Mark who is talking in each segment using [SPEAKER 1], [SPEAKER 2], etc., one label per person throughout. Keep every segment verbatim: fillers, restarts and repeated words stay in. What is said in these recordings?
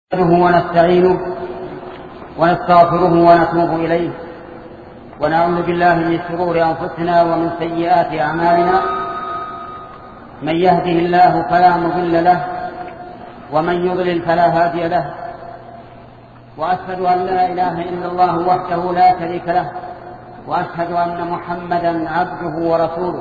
[SPEAKER 1] نحمده ونستعينه ونستغفره ونتوب إليه ونعوذ بالله من شرور أنفسنا ومن سيئات أعمالنا. من يهده الله فلا مضل له ومن يضلل فلا هادي له، وأشهد أن لا إله إلا الله وحده لا شريك له، وأشهد أن محمدا عبده ورسوله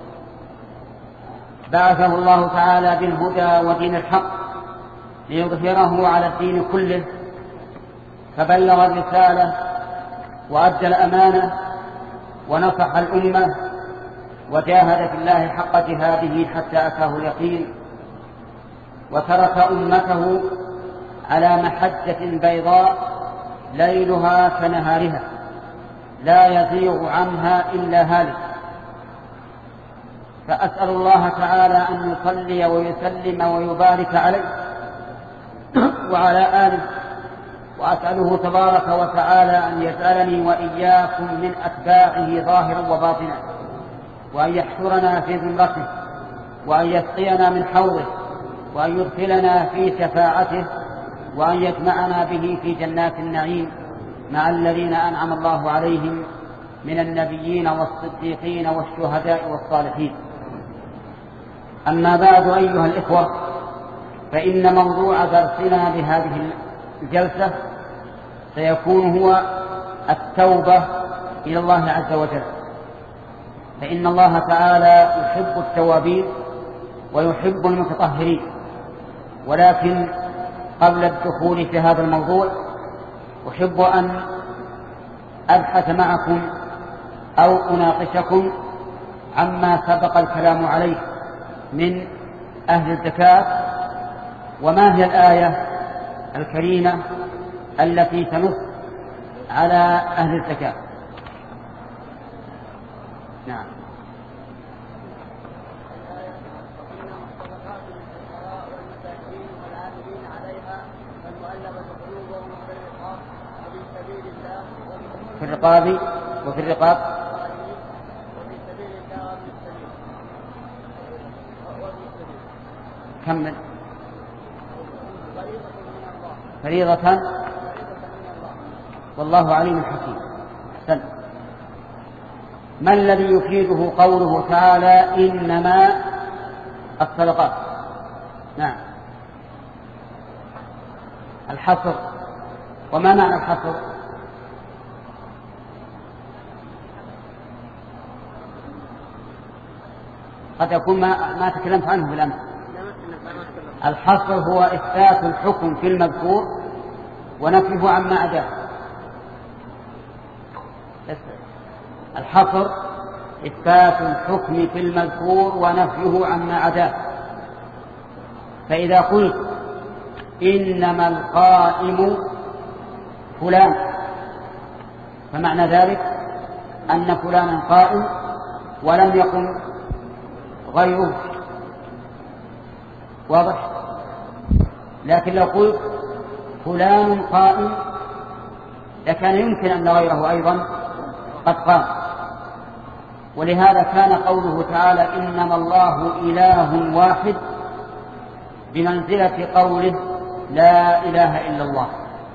[SPEAKER 1] بعثه الله تعالى بالهدى ودين الحق ليظهره على الدين كله، فبلغ الرسالة وأدى الأمانة ونصح الأمة وجاهد في الله حق جهاده حتى أتاه اليقين، وترك أمته على محجة بيضاء ليلها كنهارها لا يزيغ عنها إلا هالك. فأسأل الله تعالى أن يصلي ويسلم ويبارك عليه وعلى آله، وأسأله تبارك وتعالى أن يجعلني وإياكم من أتباعه ظاهرا وباطنا، وأن يحشرنا في زمرته، وأن يسقينا من حوضه، وأن يدخلنا في شفاعته، وأن يجمعنا به في جنات النعيم مع الذين أنعم الله عليهم من النبيين والصديقين والشهداء والصالحين. أما بعد أيها الإخوة، فإن موضوع درسنا بهذه الجلسة سيكون هو التوبة إلى الله عز وجل، فإن الله تعالى يحب التوابين ويحب المتطهرين. ولكن قبل الدخول في هذا الموضوع أحب أن أبحث معكم أو أناقشكم عما سبق الكلام عليه من أهل الزكاة، وما هي الآية الكريمة التي تنص على أهل الزكاة. نعم. في الرقاب وفي الرقاب كمل. فريضة والله عليم حكيم. أحسن. ما الذي يفيده قوله تعالى إنما الصدقات؟ نعم، الحصر. وما معنى الحصر؟ قد يكون ما, ما تكلمت عنه بالأمس. الحصر هو إثبات الحكم في المذكور ونفيه عما عداه. الحصر إثبات الحكم في المذكور ونفيه عما عداه. فإذا قلت إنما القائم فلان، فمعنى ذلك أن فلانا قائم ولم يقم غيره. واضح؟ لكن لو قلت فلان قائم لكان يمكن أن غيره أيضا قد قام. ولهذا كان قوله تعالى إنما الله إله واحد بمنزلة قوله لا إله إلا الله.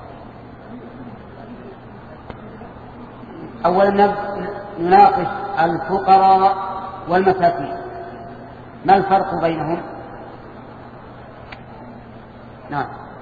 [SPEAKER 1] أولا نناقش الفقراء والمساكين، ما الفرق بينهم؟ نعم.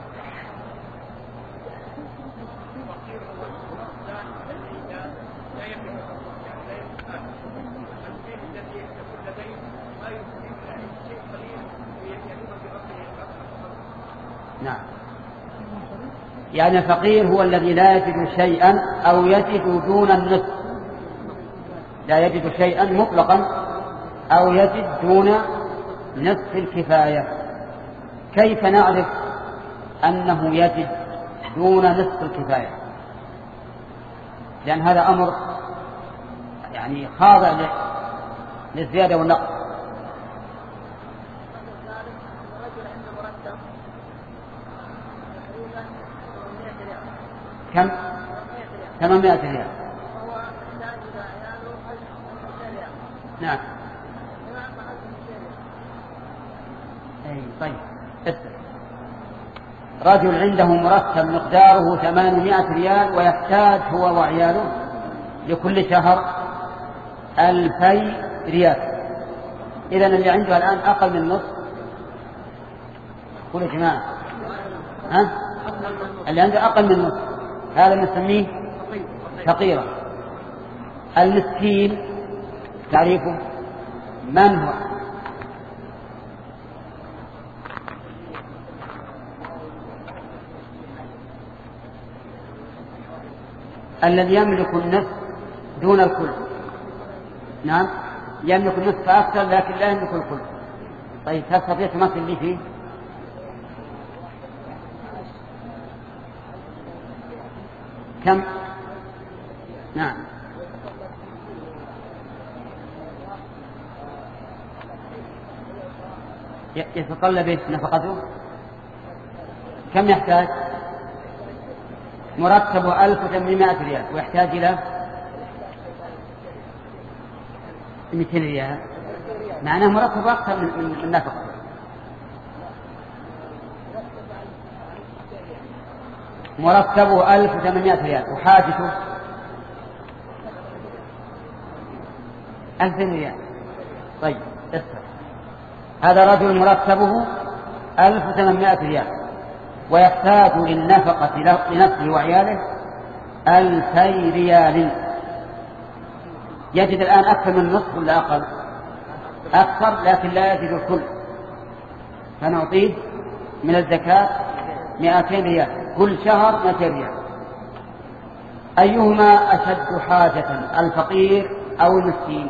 [SPEAKER 1] نعم، يعني الفقير هو الذي لا يجد شيئا أو يجد دون النصف، لا يجد شيئا مطلقا أو يجد دون نصف الكفاية. كيف نعرف أنه يجد دون نصف الكفاية؟ لأن هذا أمر يعني خاضع للزيادة والنقص. كم؟ ثمانمائة ريال. نعم. أي طيب. رجل عنده مرتب مقداره ثمانمائة ريال ويحتاج هو وعياله لكل شهر ألفي ريال. إذن اللي عنده الآن أقل من نصف، قولوا يا جماعة، ها؟ اللي عنده أقل من نصف هذا نسميه فقيرا. المسكين تعريفه من هو؟ الذي يملك النصف دون الكل. نعم، يملك النصف أكثر لكن لا يملك الكل. طيب تستطيع تمثل لي فيه؟ كم؟ نعم، يتطلب نفقته كم يحتاج؟ مرتبه ألف وثمانمائة ريال ويحتاج إلى مئتين ريال، معناه مرتبه أكثر من النفقة. مرتبه ألف وثمانمائة ريال وحاجته ألف ريال. طيب اسمع، هذا رجل مرتبه ألف وثمانمائة ريال ويحتاج للنفقة لنفسه وعياله ألفي ريال. يجد الآن أكثر من نصف ولا أقل؟ أكثر لكن لا يجد الكل، فنعطيه من الزكاة مئتين ريال كل شهر، مئتين ريال. أيهما أشد حاجة، الفقير أو المسكين؟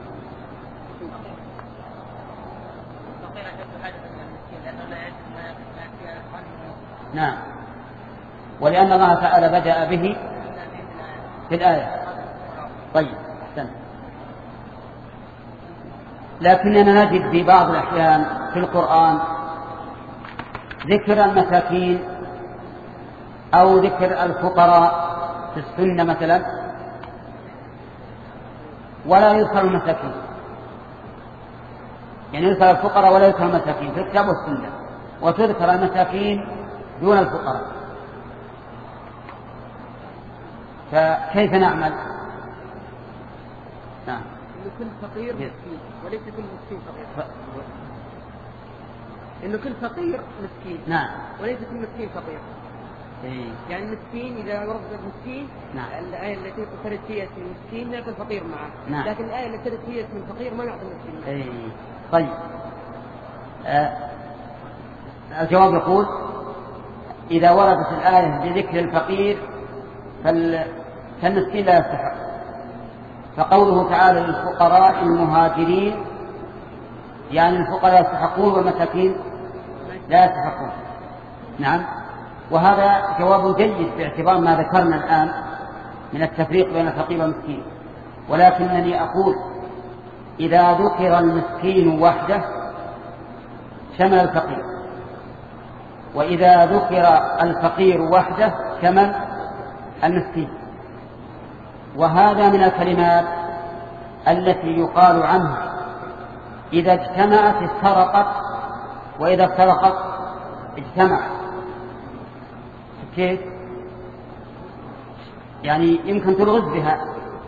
[SPEAKER 1] نعم، ولأن الله تعالى بدأ به في الآية. طيب أحسن. لكننا نجد في بعض الأحيان في القرآن ذكر المساكين أو ذكر الفقراء في السنة مثلا، ولا يذكر المساكين، يعني يذكر الفقراء ولا يذكر المساكين في الكتاب والسنة، وتذكر المساكين دون الفقراء. فكيف نعمل؟ نعم،
[SPEAKER 2] إنه كل فقير مسكين وليس كل مسكين فقير. ف... إنه كل فقير مسكين،
[SPEAKER 1] نعم،
[SPEAKER 2] وليس كل مسكين فقير.
[SPEAKER 1] إيه؟
[SPEAKER 2] يعني المسكين إذا ورد المسكين،
[SPEAKER 1] نعم،
[SPEAKER 2] الآية التي ابتدت فيها اسم المسكين لا يكون فقير معه.
[SPEAKER 1] نعم.
[SPEAKER 2] لكن الآية التي ابتدت فيها اسم الفقير ما نعطي المسكين.
[SPEAKER 1] إيه؟ طيب آه. الجواب يقول إذا وردت الآية بذكر الفقير فالمسكين لا يستحق. فقوله تعالى للفقراء المهاجرين يعني الفقراء يستحقون والمساكين لا يستحقون. نعم، وهذا جواب جيد باعتبار ما ذكرنا الآن من التفريق بين الفقير والمسكين. ولكنني أقول إذا ذكر المسكين وحده شمل الفقير، وإذا ذكر الفقير وحده شمل المسكين. وهذا من الكلمات التي يقال عنها إذا اجتمعت افترقت وإذا افترقت اجتمعت. كيف؟ يعني يمكن تلغز بها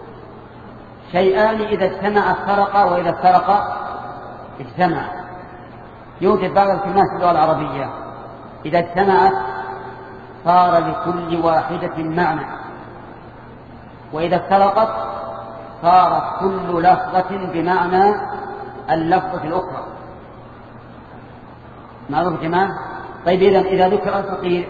[SPEAKER 1] شيئان إذا اجتمع افترقا وإذا افترقا اجتمع. يوجد بعض الكلمات في اللغة العربية إذا اجتمعت صار لكل واحدة معنى، وإذا افترقت صارت كل لفظة بمعنى اللفظة الأخرى. معروف جماعة؟ طيب إذن إذا ذكر الفقير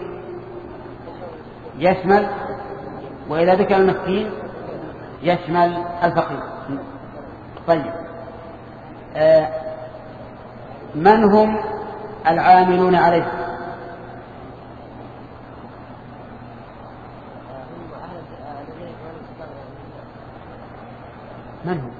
[SPEAKER 1] يشمل، وإذا ذكر المسكين يشمل الفقير. طيب آه من هم العاملون عليه؟ من هم؟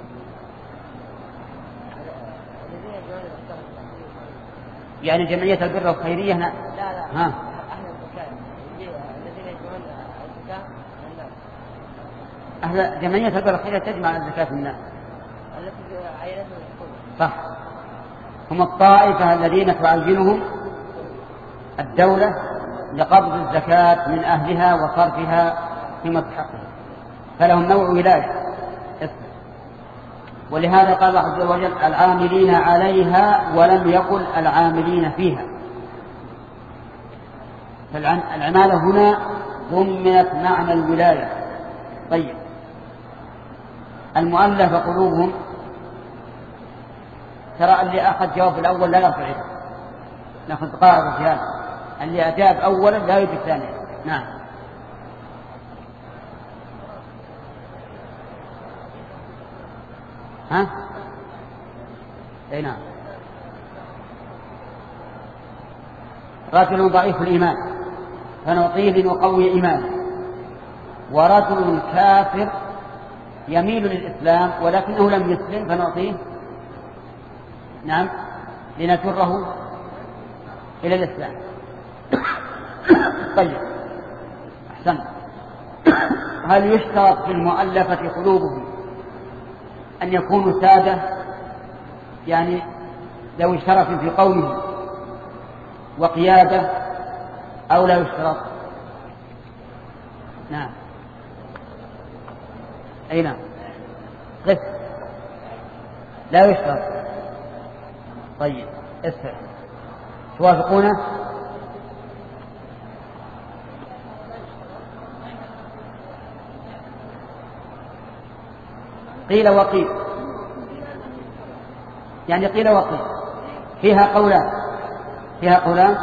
[SPEAKER 1] يعني جمعية البر والخيرية هنا؟
[SPEAKER 2] لا لا
[SPEAKER 1] ها؟
[SPEAKER 2] أهل الزكاة الذين يجمعون الزكاة الناس.
[SPEAKER 1] أهل جمعية البر والخيرية تجمع الزكاة الناس
[SPEAKER 2] التي عينتهم الحكومة.
[SPEAKER 1] صح، هم الطائفة الذين تعينهم الدولة لقبض الزكاة من أهلها وصرفها في مستحقها، فلهم نوع ولاية. ولهذا قال الله عز وجل العاملين عليها ولم يقل العاملين فيها، فالعمالة هنا ضمنت معنى الولاية. طيب، المؤلف قلوبهم، ترى اللي أخذ جواب الأول لا يرفع يده، نأخذ قاعدة في هذا، اللي أجاب أولا لا يجب ثانيا. نعم. ها؟ أي نعم. رجل ضعيف الإيمان فنعطيه لنقوي إيمانه، ورجل كافر يميل للإسلام ولكنه لم يسلم فنعطيه نعم لنجره إلى الإسلام. طيب، أحسن. هل يشترط في المؤلفة قلوبهم أن يكونوا سادة، يعني ذوي شرف في قومه وقيادة، أو لا يشترط؟ نعم. أي نعم. قف. لا يشترط. طيب، اسفل. توافقونه؟ قيل وقيل، يعني قيل وقيل، فيها قولان، فيها قولان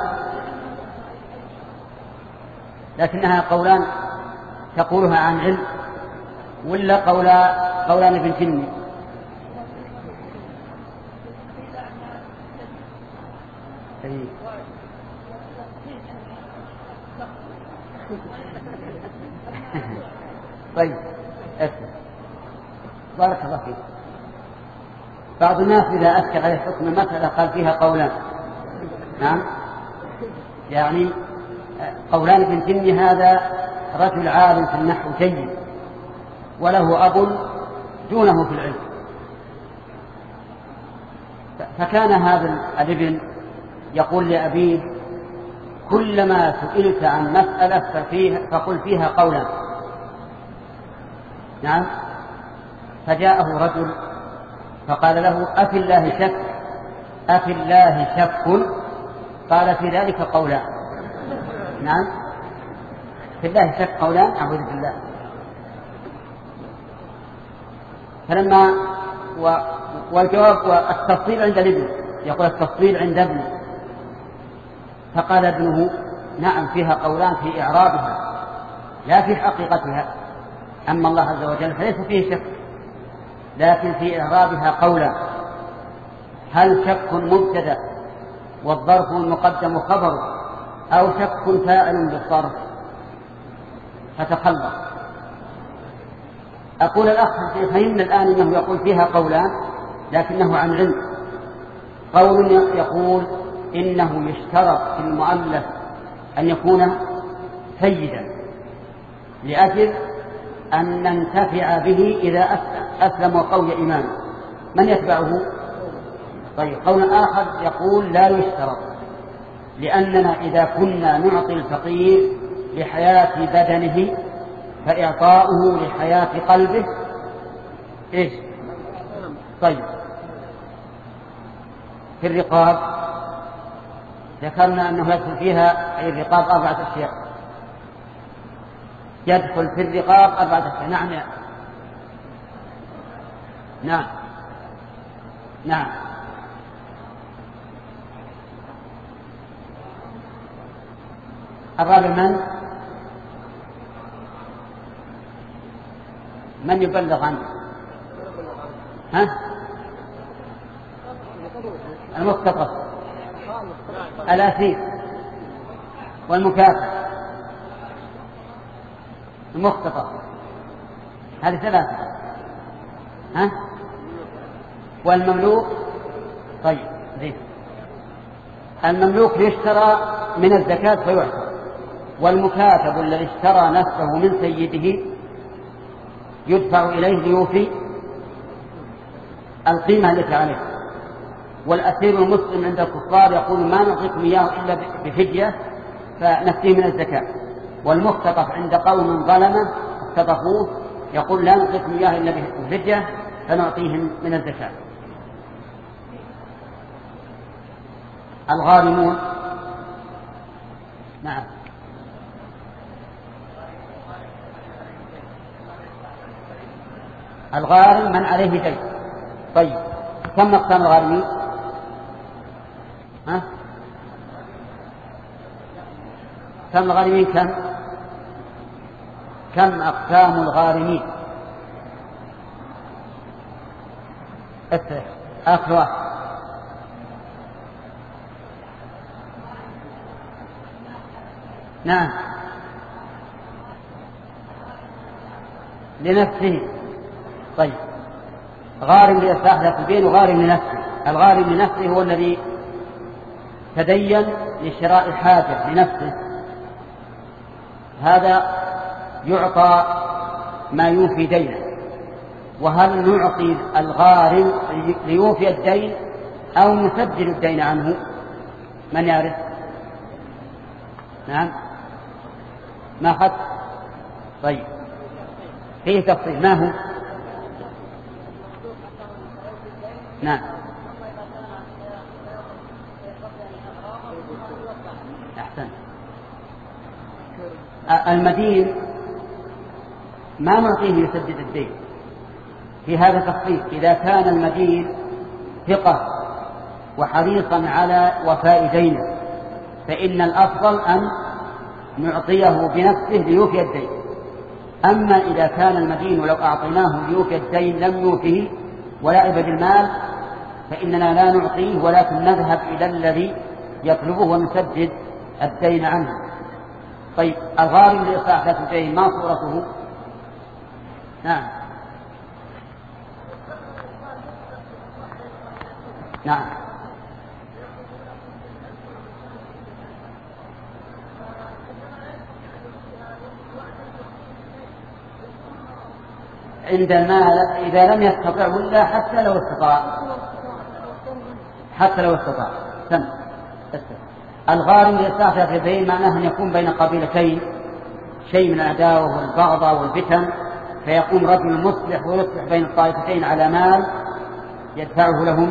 [SPEAKER 1] لكنها قولان تقولها عن علم، ولا قولا قولان ابن تيمية؟ طيب، اسمع، بارك الله فيك. بعض الناس إذا أشكل عليه حكم المسألة قال فيها قولان. نعم، يعني قولان ابن تيمية هذا رجل عالم في النحو جيد وله أب دونه في العلم، فكان هذا الابن يقول لأبيه كلما سئلت عن مسألة ففيها فقل فيها قولا. نعم. فجاءه رجل فقال له أفي الله شك أفي الله شك؟ قال في ذلك قولان. نعم، في الله شك قولان، أعوذ بالله. فلما و... والجواب والتفصيل عند الابن، يقول التفصيل عند ابنه، فقال ابنه نعم فيها قولان في إعرابها لا في حقيقتها، أما الله عز وجل فليس فيه شك، لكن في إعرابها قولا. هل شك مبتدأ والظرف المقدم خبر، أو شك فاعل بالصرف؟ فتخلص. أقول الأخ فهمنا الآن أنه يقول فيها قولان لكنه عن علم. قول يقول إنه يشترط في المؤلف أن يكون سيدا لأجل أن ننتفع به إذا أسلم وقوي إيمانه، من يتبعه؟ طيب، قول آخر يقول لا يشترط، لأننا إذا كنا نعطي الفقير لحياة بدنه فإعطاؤه لحياة قلبه إيش؟ طيب، في الرقاب ذكرنا أنه يدخل فيها أي الرقاب أربعة أشياء، يدخل في الرقاب أربعة أشياء. نعم يا. نعم نعم الرابع من؟ من يبلغ عنه؟ ها؟ المختطف، الأسير، والمكافئ، المختطف، هذه ثلاثة. ها؟ والمملوك. طيب، زين. المملوك يشترى من الزكاة فيعتق، والمكاتب الذي اشترى نفسه من سيده يدفع إليه ليوفي القيمة التي عليه. والأسير المسلم عند الكفار يقول ما نعطيكم إياه إلا بفدية فنفيه من الزكاة. والمختطف عند قوم ظلمة اختطفوه يقول لا نعطيكم إياه إلا بالفدية فنعطيهم من الزكاة. الغارمون نعم الغارم من عليه دين. طيب كم أقسام الغارمين؟ ها؟ كم الغارمين كم؟ كم أقسام الغارمين؟ آخر واحد. نعم لنفسه. طيب غارم لإصلاح ذات البين وغارم لنفسه. الغارم لنفسه هو الذي تدين لشراء حاجة لنفسه، هذا يعطى ما يوفي دينه. وهل نعطي الغارم ليوفي الدين أو نسدد الدين عنه؟ من يعرف؟ نعم ما خط. طيب فيه تفصيل ما هو؟ نعم أحسن. المدين ما نعطيه يسدد الدين، في هذا تفصيل. إذا كان المدين ثقة وحريصا على وفاء دينه فإن الأفضل أن نعطيه بنفسه ليوفي الدين. أما إذا كان المدين لو أعطيناه ليوفي الدين لم يوفه ولعب بالمال فإننا لا نعطيه ولكن نذهب إلى الذي يطلبه ونسدد الدين عنه. طيب الغارم لإصلاح ذات الدين ما صورته؟ نعم نعم عند المال إذا لم يستطع ولا حتى لو استطاع حتى لو استطاع سم. الغارم لإصلاح ذات الدين معناه أن يكون بين قبيلتين شيء من العداوة والبغضاء والفتن، فيقوم رجل مصلح ويصلح بين الطائفتين على مال يدفعه لهم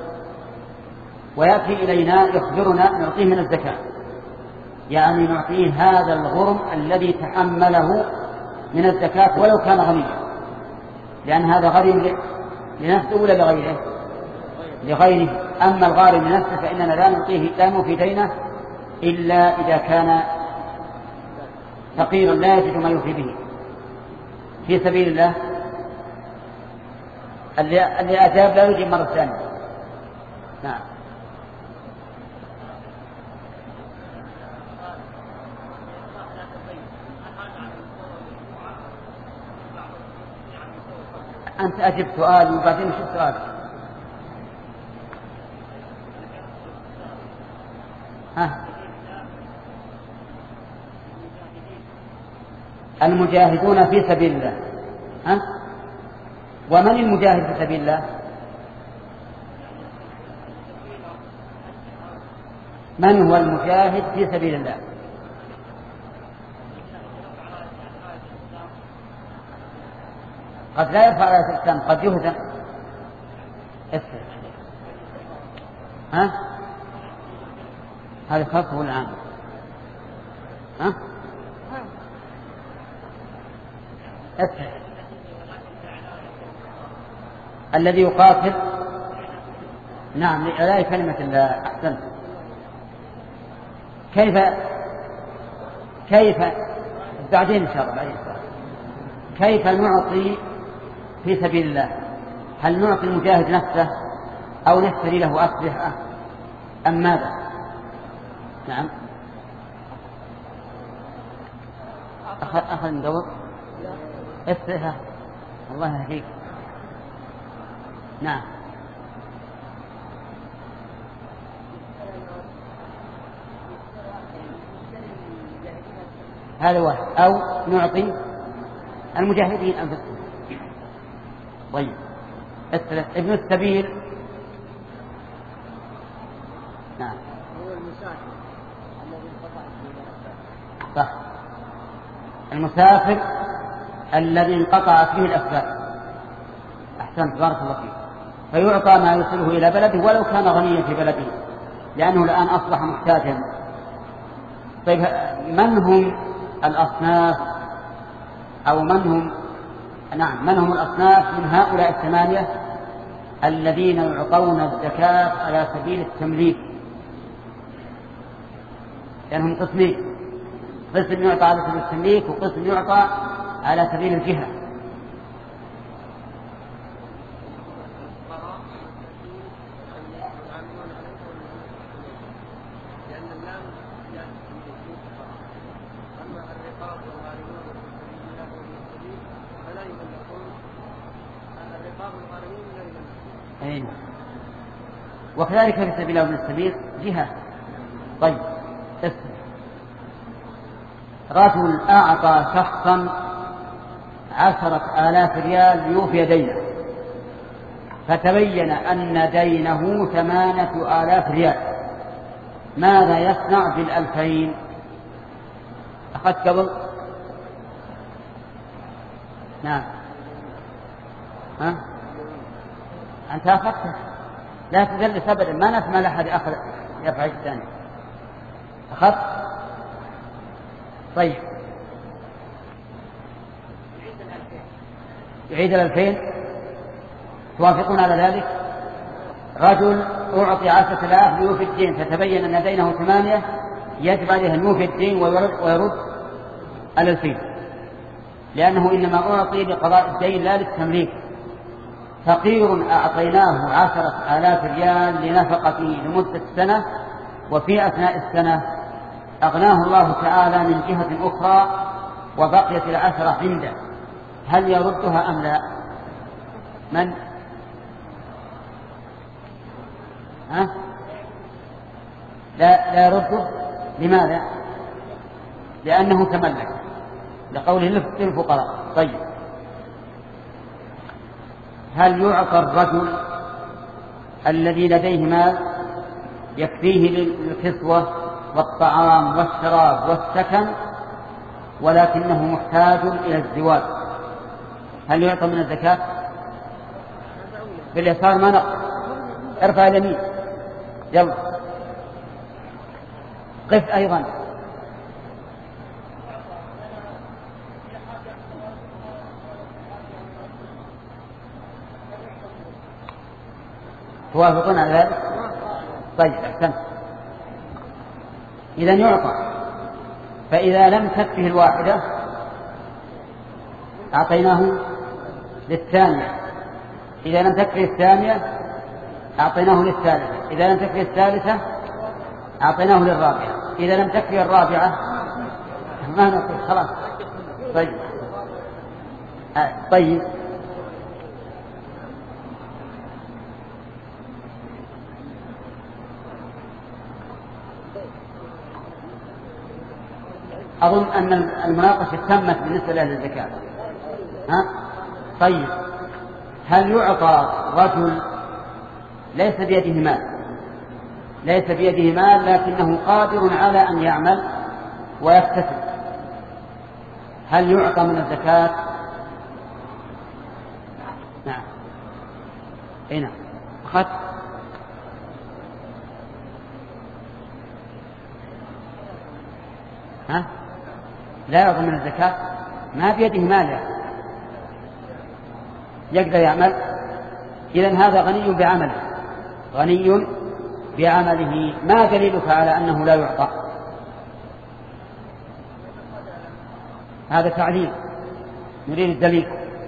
[SPEAKER 1] ويأتي إلينا يخبرنا نعطيه من الزكاة، يعني نعطيه هذا الغرم الذي تحمله من الزكاة ولو كان غنيا، لأن هذا غريم لنفسه ولا لغيره؟ لغيره. أما الغارم لنفسه فإننا لا نعطيه لا نوفي دينه إلا إذا كان فقيرا لا يجد ما يوفي به في سبيل الله. اللي, اللي أجاب لا يجيب مرة ثانية. نعم أنت أجب سؤال وبعدين شو السؤال؟ ها المجاهدون في سبيل الله. ها ومن المجاهد في سبيل الله؟ من هو المجاهد في سبيل الله؟ قد لا يرفع راية الإسلام قد يهزم. اسر ها هذا خاصه الآن. ها اسر الذي يقاتل نعم لإعلاء كلمة الله. أحسنت. كيف كيف بعدين إن شاء الله بعدين كيف نعطي في سبيل الله؟ هل نعطي المجاهد نفسه أو نشتري له أسلحة أم ماذا؟ نعم أخذ أخذ ندور أسلحة. الله يهديك. نعم هذا واحد. أو نعطي المجاهدين أنفسهم. طيب ابن السبيل. نعم
[SPEAKER 2] هو المسافر الذي انقطع
[SPEAKER 1] المسافر الذي انقطعت به الأسباب. أحسنت بارك الله فيك. فيعطى ما يوصله إلى بلده ولو كان غنيا في بلده، لأنه الآن أصبح محتاجا. طيب من هم الأصناف أو من هم نعم من هم الأصناف من هؤلاء الثمانية الذين يعطون الزكاة على سبيل التمليك؟ لأنهم يعني قسمين، قسم يعطى على سبيل التمليك وقسم يعطى على سبيل الجهة. أين. وكذلك في سبيل الله السبيل جهة. طيب اسم رجل أعطى شخصا عشرة آلاف ريال ليوفي دينه، فتبين أن دينه ثمانية آلاف ريال، ماذا يصنع بالألفين؟ أخذت قبل؟ نعم. ها؟ أنت أخذت؟ لا تدلس أبدا، ما نسمع لأحد أخذ يفعل الثاني. أخذت؟ طيب يعيد الألفين. توافقون على ذلك؟ رجل أعطي عشرة آلاف ليوفي الدين، فتبين أن دينه ثمانية، يجب عليه أن يوفي الدين ويرد, ويرد الألفين، لأنه إنما أعطي لقضاء الدين لا للتمليك. فقير أعطيناه عشرة آلاف ريال لنفقته لمدة سنة، وفي أثناء السنة أغناه الله تعالى من جهة أخرى وبقيت العشرة عنده، هل يردها أم لا؟ من؟ ها؟ لا لا يرده. لماذا؟ لأنه تملك، لقوله للفقراء. طيب هل يعطى الرجل الذي لديه مال يكفيه للكسوة والطعام والشراب والسكن ولكنه محتاج إلى الزواج، هل يعطى من الزكاة؟ باليسار ما نقص. ارفع اليمين، يلا قف أيضا. توافقون على ذلك؟ طيب أحسنت. إذن يعطى، فإذا لم تكفه الواحدة أعطيناه للثانية، إذا لم تكفه الثانية أعطيناه للثالثة، إذا لم تكفه الثالثة أعطيناه للرابعة، إذا لم تكفه الرابعة ما نقول خلاص. طيب آه. طيب أظن أن المناقشة تمت بالنسبة لأهل الزكاة. ها؟ طيب هل يعطى رجل ليس بيده مال، ليس بيده مال لكنه قادر على أن يعمل ويكتسب، هل يعطى من الزكاة؟ نعم. أي نعم. أخذت؟ ها؟ لا يعطى من الزكاة، ما بيده مال يقدر يعمل، إذن هذا غني بعمله، غني بعمله. ما دليلك على أنه لا يعطى؟ هذا تعليل، نريد الدليل.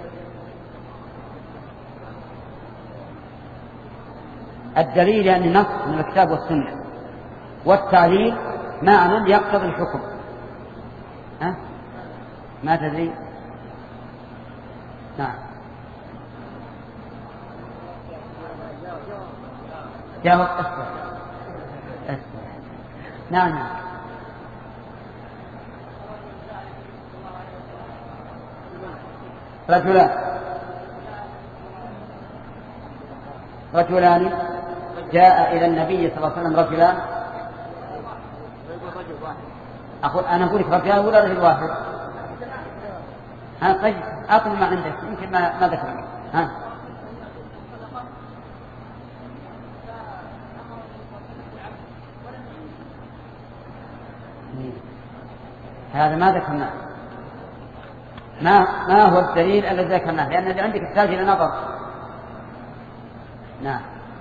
[SPEAKER 1] الدليل يعني نص من الكتاب والسنة، والتعليل معنى يقتضي الحكم. ها؟ ما تدري؟ نعم. جاوب. أسفل أسفل. نعم نعم. رجلان رجلان جاء إلى النبي صلى الله عليه وسلم رجلان. أقول أنا أقول لك رجلان ولا رجل واحد؟ ها طيب أعطني ما عندك يمكن ما ما ذكر. ها هذا ما ذكرناه. ما ما هو الدليل الذي ذكرناه؟ لأن اللي عندك يحتاج إلى نظر. نعم.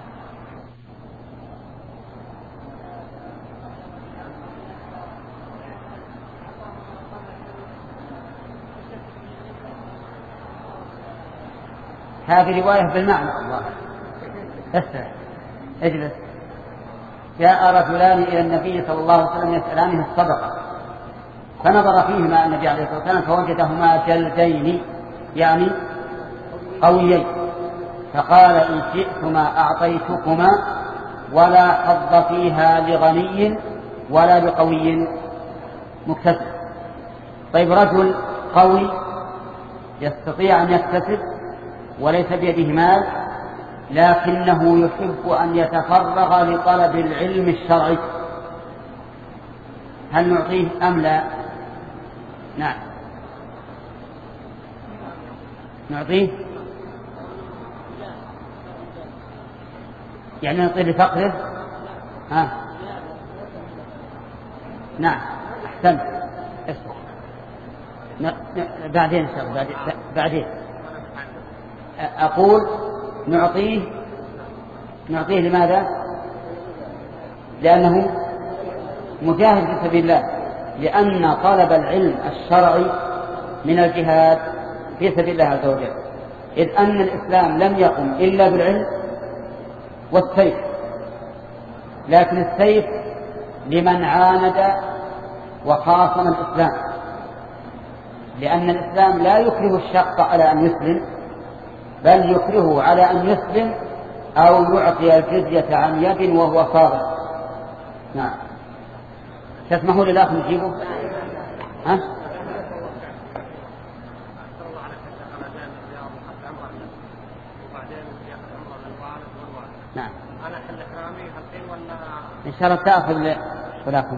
[SPEAKER 1] هذه رواية بالمعنى. الله اسمع اجلس. جاء رجلان إلى النبي صلى الله عليه وسلم يسألانه الصدقة، فنظر فيهما النبي عليه الصلاة والسلام فوجدهما جلدين يعني قويين، فقال إن شئتما أعطيتكما ولا حظ فيها لغني ولا لقوي مكتسب. طيب رجل قوي يستطيع أن يكتسب وليس بيده مال، لكنه يحب أن يتفرغ لطلب العلم الشرعي، هل نعطيه أم لا؟ نعم نعطيه، يعني نعطيه لفقره. ها نعم أحسنت. اسمع ن... ن... بعدين إن شاء الله بعدين. بعدين أقول نعطيه نعطيه لماذا؟ لأنه مجاهد في سبيل الله، لأن طلب العلم الشرعي من الجهاد في سبيل الله عز وجل، إذ أن الإسلام لم يقم إلا بالعلم والسيف، لكن السيف لمن عاند وخاصم الإسلام، لأن الإسلام لا يكره الشخص على أن يسلم، بل يكرهه على أن يسلم أو يعطي الجزية عن يد وهو صادق. نعم تسمحوا لي الأخ نجيبه؟ ها؟ نعم إن شاء الله تأخذ ولكم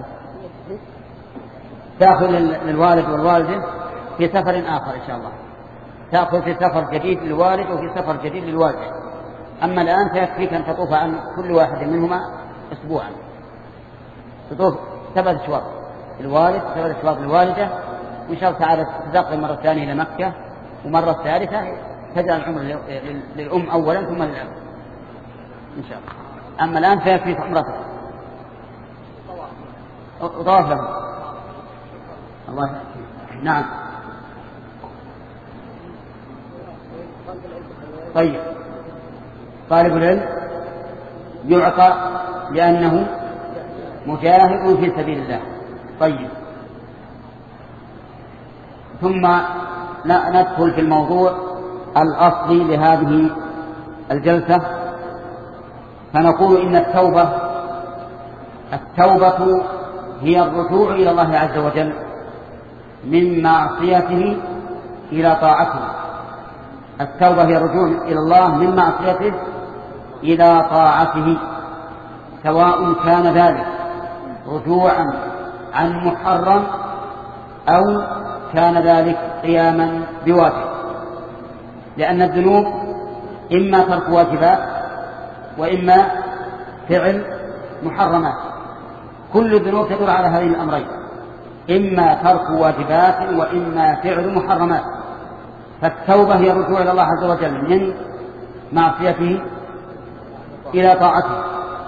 [SPEAKER 1] تأخذ للوالد والوالدة في سفر آخر إن شاء الله، تأخذ في سفر جديد للوالد وفي سفر جديد للوالدة. أما الآن فيكفيك أن تطوف عن كل واحد منهما أسبوعا، تطوف سبعة أشواط للوالد سبعة أشواط للوالدة، وإن شاء الله تعالى تنتقل مرة ثانية إلى مكة، ومرة ثالثة تجعل العمر للأم أولا ثم للأب إن شاء الله. أما الآن فيكفيك عمرته وطواف له. الله نعم. طيب طالب العلم يعطى لأنه مجاهد في سبيل الله. طيب ثم ندخل في الموضوع الأصلي لهذه الجلسة، فنقول إن التوبة التوبة هي الرجوع إلى الله عز وجل من معصيته إلى طاعته. التوبة هي الرجوع إلى الله من معصيته إلى طاعته، سواء كان ذلك رجوعا عن محرم أو كان ذلك قياما بواجب، لأن الذنوب إما ترك واجبات وإما فعل محرمات. كل الذنوب تدور على هذين الأمرين، إما ترك واجبات وإما فعل محرمات. فالتوبة هي الرجوع إلى الله عز وجل من معصيته إلى طاعته،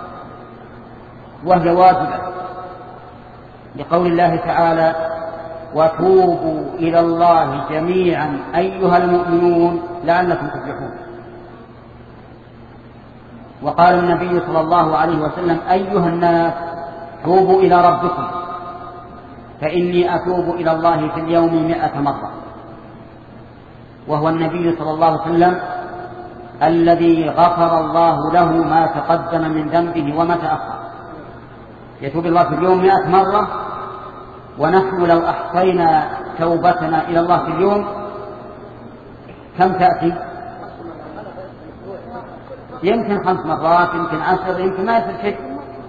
[SPEAKER 1] وهي واجبة لقول الله تعالى وتوبوا إلى الله جميعا أيها المؤمنون لعلكم تفلحون. وقال النبي صلى الله عليه وسلم أيها الناس توبوا إلى ربكم فإني أتوب إلى الله في اليوم مئة مرة. وهو النبي صلى الله عليه وسلم الذي غفر الله له ما تقدم من ذنبه وما تأخر، يتوب الله في اليوم مئة مرة. ونحن لو أحصينا توبتنا إلى الله في اليوم كم تأتي؟ يمكن خمس مرات، يمكن عشر، يمكن ما يصير شيء،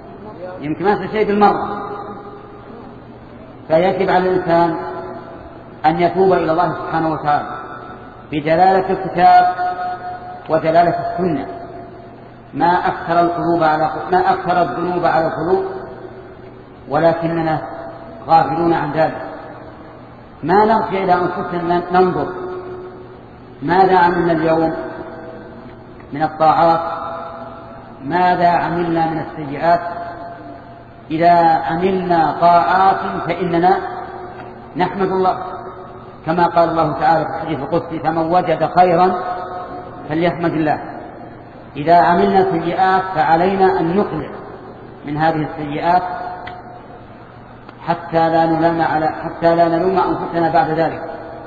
[SPEAKER 1] يمكن ما يصير شيء بالمرة. فيجب على الإنسان أن يتوب إلى الله سبحانه وتعالى بدلالة الكتاب ودلالة السنة. ما أكثر القلوب على ما أكثر الذنوب على القلوب، ولكننا غافلون عن ذلك. ما نرجع إلى أنفسنا ننظر ماذا عملنا اليوم من الطاعات، ماذا عملنا من السيئات. إذا عملنا طاعات فإننا نحمد الله، كما قال الله تعالى في الحديث القدسي: فمن وجد خيرا فليحمد الله. إذا عملنا سيئات فعلينا أن نقلع من هذه السيئات حتى لا نلام على حتى لا نلوم أنفسنا بعد ذلك.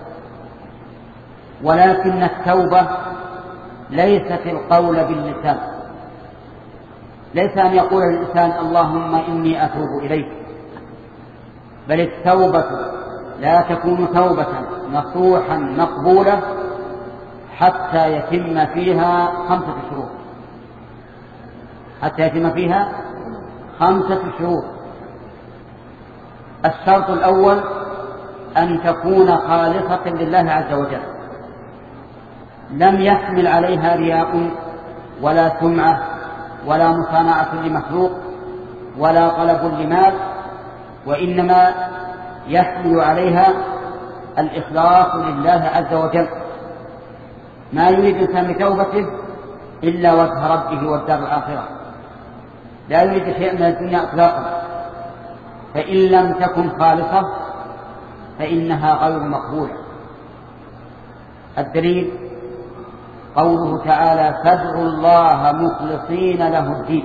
[SPEAKER 1] ولكن التوبة ليست القول باللسان، ليس أن يقول الإنسان اللهم إني أتوب إليك، بل التوبة لا تكون توبة نصوحا مقبولة حتى يتم فيها خمسة شروط حتى يتم فيها خمسة شروط. الشرط الأول أن تكون خالصة لله عز وجل، لم يحمل عليها رياء ولا سمعة ولا مصانعة لمخلوق ولا طلب لمال، وإنما يحمل عليها الإخلاص لله عز وجل. ما يريد الإنسان بتوبته إلا وجه ربه والدار الآخرة، لا يريد شيئا من الدنيا إطلاقا. فإن لم تكن خالصة فإنها غير مقبولة. الدليل قوله تعالى: فادعوا الله مخلصين له الدين.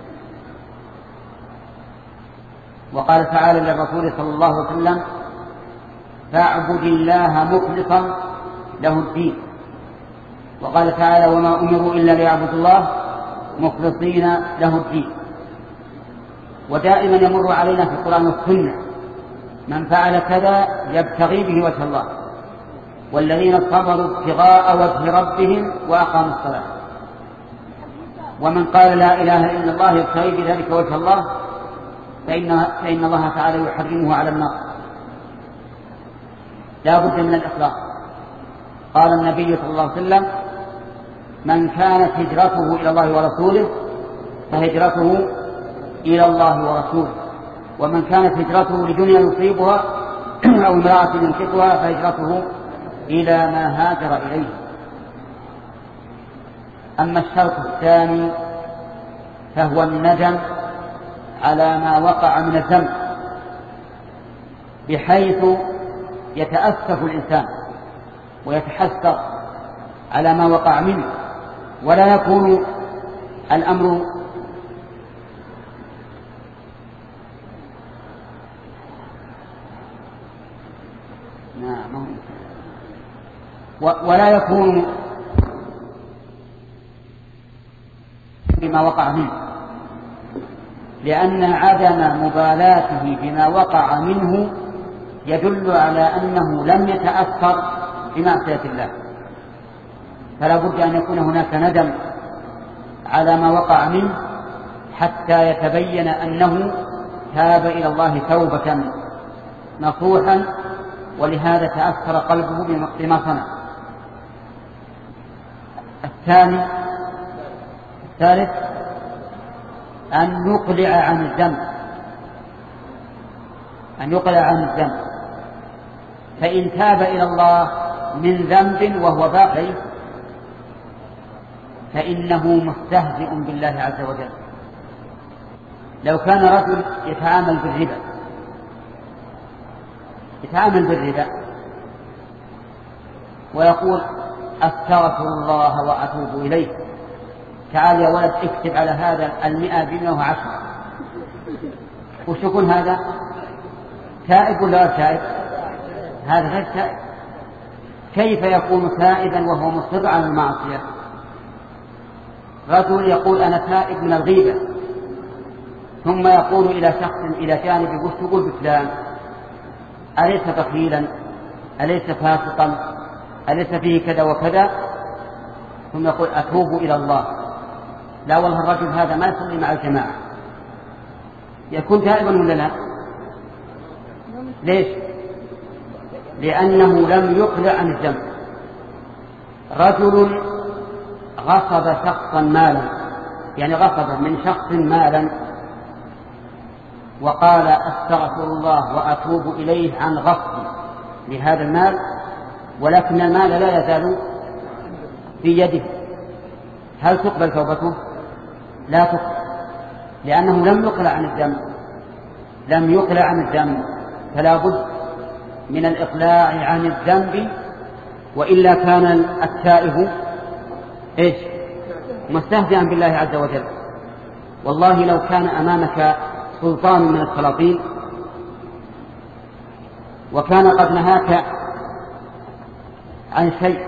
[SPEAKER 1] وقال تعالى للرسول صلى الله عليه وسلم: فاعبد الله مخلصا له الدين. وقال تعالى: وما أمروا إلا ليعبدوا الله مخلصين له الدين. ودائما يمر علينا في القرآن والسنة من فعل كذا يبتغي به وجه الله، والذين صبروا ابتغاء وجه ربهم وأقاموا الصلاة. ومن قال لا إله إلا الله يبتغي بذلك وجه الله فإن, فإن الله تعالى يحرمه على النار. لا بد من الإخلاص. قال النبي صلى الله عليه وسلم: من كانت هجرته إلى الله ورسوله فهجرته إلى الله ورسوله، ومن كانت هجرته لدنيا يصيبها أو امرأة ينكحها فهجرته إلى ما هاجر إليه. أما الشرط الثاني فهو الندم على ما وقع من الذنب، بحيث يتأسف الإنسان ويتحسر على ما وقع منه، ولا يكون الأمر ولا يكون بما وقع منه، لأن عدم مبالاته بما وقع منه يدل على أنه لم يتأثر بمعصية الله. فلا بد أن يكون هناك ندم على ما وقع منه حتى يتبين أنه تاب إلى الله توبة نصوحا، ولهذا تأثر قلبه بما صنع. الثاني الثالث أن يقلع عن الذنب أن يقلع عن الذنب فإن تاب إلى الله من ذنب وهو باقي فإنه مستهزئ بالله عز وجل. لو كان رجل يتعامل بالربا يتعامل بالربا ويقول: أستغفر الله وأتوب إليه، تعال يا ولد اكتب على هذا المئة بمئة وعشرة، وش يكون هذا؟ تائب ولا غير تائب؟ هذا غير تائب. كيف يكون تائبا وهو مصر على المعصية؟ رجل يقول: أنا تائب من الغيبة، ثم يقول إلى شخص إلى جانبه: وش تقول بفلان؟ أليس بخيلا؟ أليس فاسقا؟ أليس فيه كذا وكذا؟ ثم يقول: أتوب إلى الله. لا والله الرجل هذا ما يصلي مع الجماعة. يكون تائبا ولا لا؟ ليش؟ لأنه لم يقلع عن الذنب. رجل غصب شخصا مالا، يعني غصب من شخص مالا وقال استغفر الله وأتوب إليه عن غصب لهذا المال، ولكن المال لا يزال في يده، هل تقبل توبته؟ لا تقبل، لأنه لم يقلع عن الذنب، لم يقلع عن الذنب، فلا بد من الإقلاع عن الذنب، وإلا كان التائب إيش؟ مستهزئا بالله عز وجل. والله لو كان أمامك سلطان من السلاطين وكان قد نهاك عن شيء،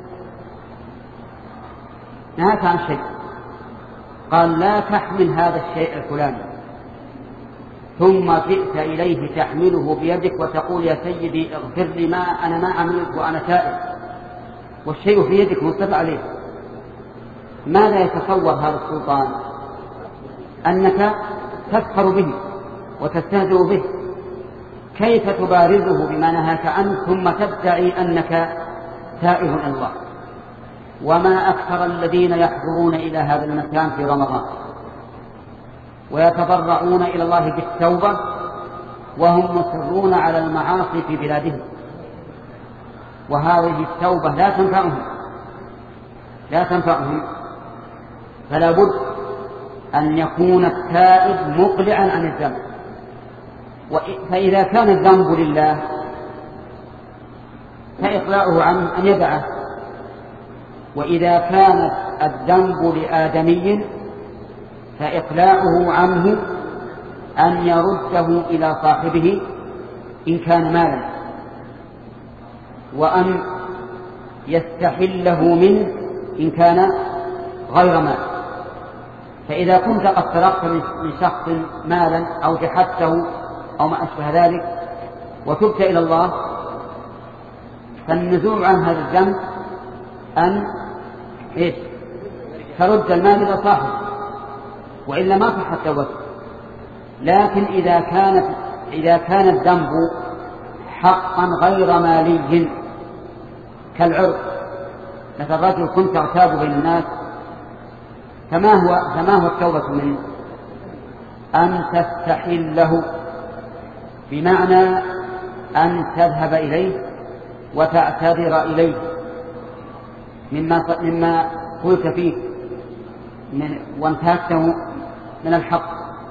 [SPEAKER 1] نهاك عن شيء قال لا تحمل هذا الشيء الفلاني، ثم جئت إليه تحمله بيدك وتقول يا سيدي اغفر لي ما أنا ما عملت وأنا تائب، والشيء في يدك مصطفى عليه، ماذا يتصور هذا السلطان؟ أنك تسخر به وتستهزئ به، كيف تبارزه بما نهاك عنه ثم تدعي أنك تائب إلى الله؟ وما أكثر الذين يحضرون إلى هذا المكان في رمضان ويتضرعون إلى الله بالتوبة وهم مصرون على المعاصي في بلادهم، وهذه التوبة لا تنفعهم لا تنفعهم فلا بد أن يكون التائب مقلعا عن الذنب. فإذا كان الذنب لله فإقلاعه عنه أن يدعه، وإذا كان الذنب لآدمي فإقلاعه عنه أن يرده إلى صاحبه إن كان مالا، وأن يستحله منه إن كان غير مال. فإذا كنت قد سرقت من شخص مالا أو جحدته أو ما أشبه ذلك وتبت إلى الله، فالنزول عن هذا الذنب أن إيش؟ ترد المال إلى صاحبه، وإلا ما صحت توبته. لكن إذا كانت إذا كان الذنب حقا غير مالي كالعرض، مثل رجل كنت أغتاب بين الناس، فما هو فما هو التوبة منه؟ أن تستحله، بمعنى أن تذهب إليه وتعتذر إليه مما مما قلت فيه من وانتهكته من الحق.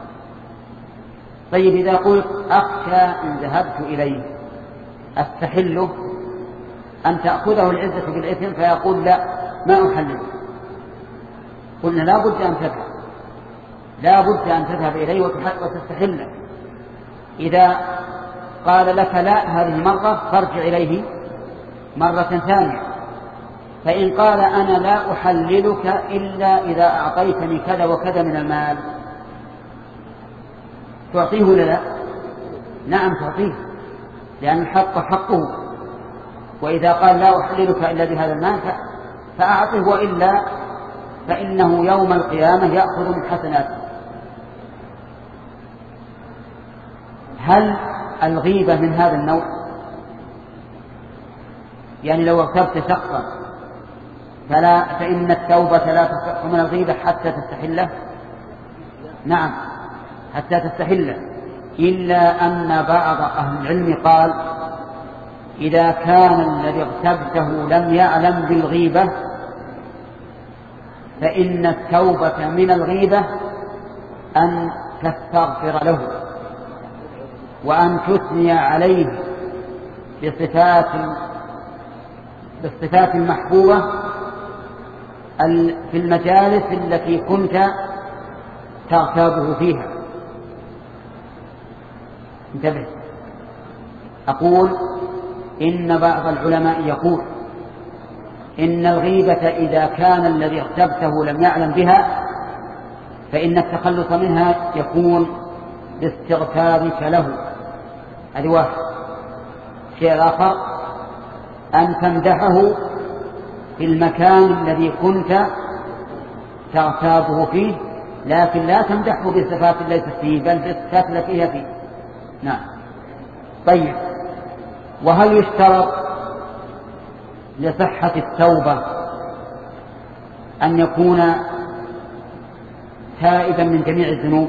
[SPEAKER 1] طيب إذا قلت أخشى إن ذهبت إليه أستحله أن تأخذه العزة بالإثم فيقول لا ما أحلله، قلنا لا بد أن تذهب لا بد أن تذهب إليه وتستحله. إذا قال لك لا هذه مرة فارجع إليه مرة ثانية، فإن قال أنا لا أحللك إلا إذا أعطيتني كذا وكذا من المال تعطيه ولا لا؟ نعم تعطيه، لأن الحق حقه. وإذا قال لا أحللك إلا بهذا المال فأعطه، وإلا فإنه يوم القيامة يأخذ من حسناته. هل الغيبة من هذا النوع؟ يعني لو اغتبت شخصا فلا فإن التوبة لا تصح من الغيبة حتى تستحله؟ نعم حتى تستحله، إلا أن بعض أهل العلم قال إذا كان الذي اغتبته لم يعلم بالغيبة فإن التوبة من الغيبة أن تستغفر له وأن تثني عليه بصفات بالصفات المحبوبة في المجالس التي كنت تغتابه فيها. انتبه، أقول إن بعض العلماء يقول إن الغيبة إذا كان الذي اغتبته لم يعلم بها فإن التخلص منها يكون باستغفارك له. هذه واحد. شيء آخر أن تمدحه في المكان الذي كنت تغتابه فيه، لكن لا تمدحه بصفات ليست فيه بل بالصفات التي هي فيه. نعم. طيب وهل يشترط لصحة التوبة أن يكون تائبا من جميع الذنوب،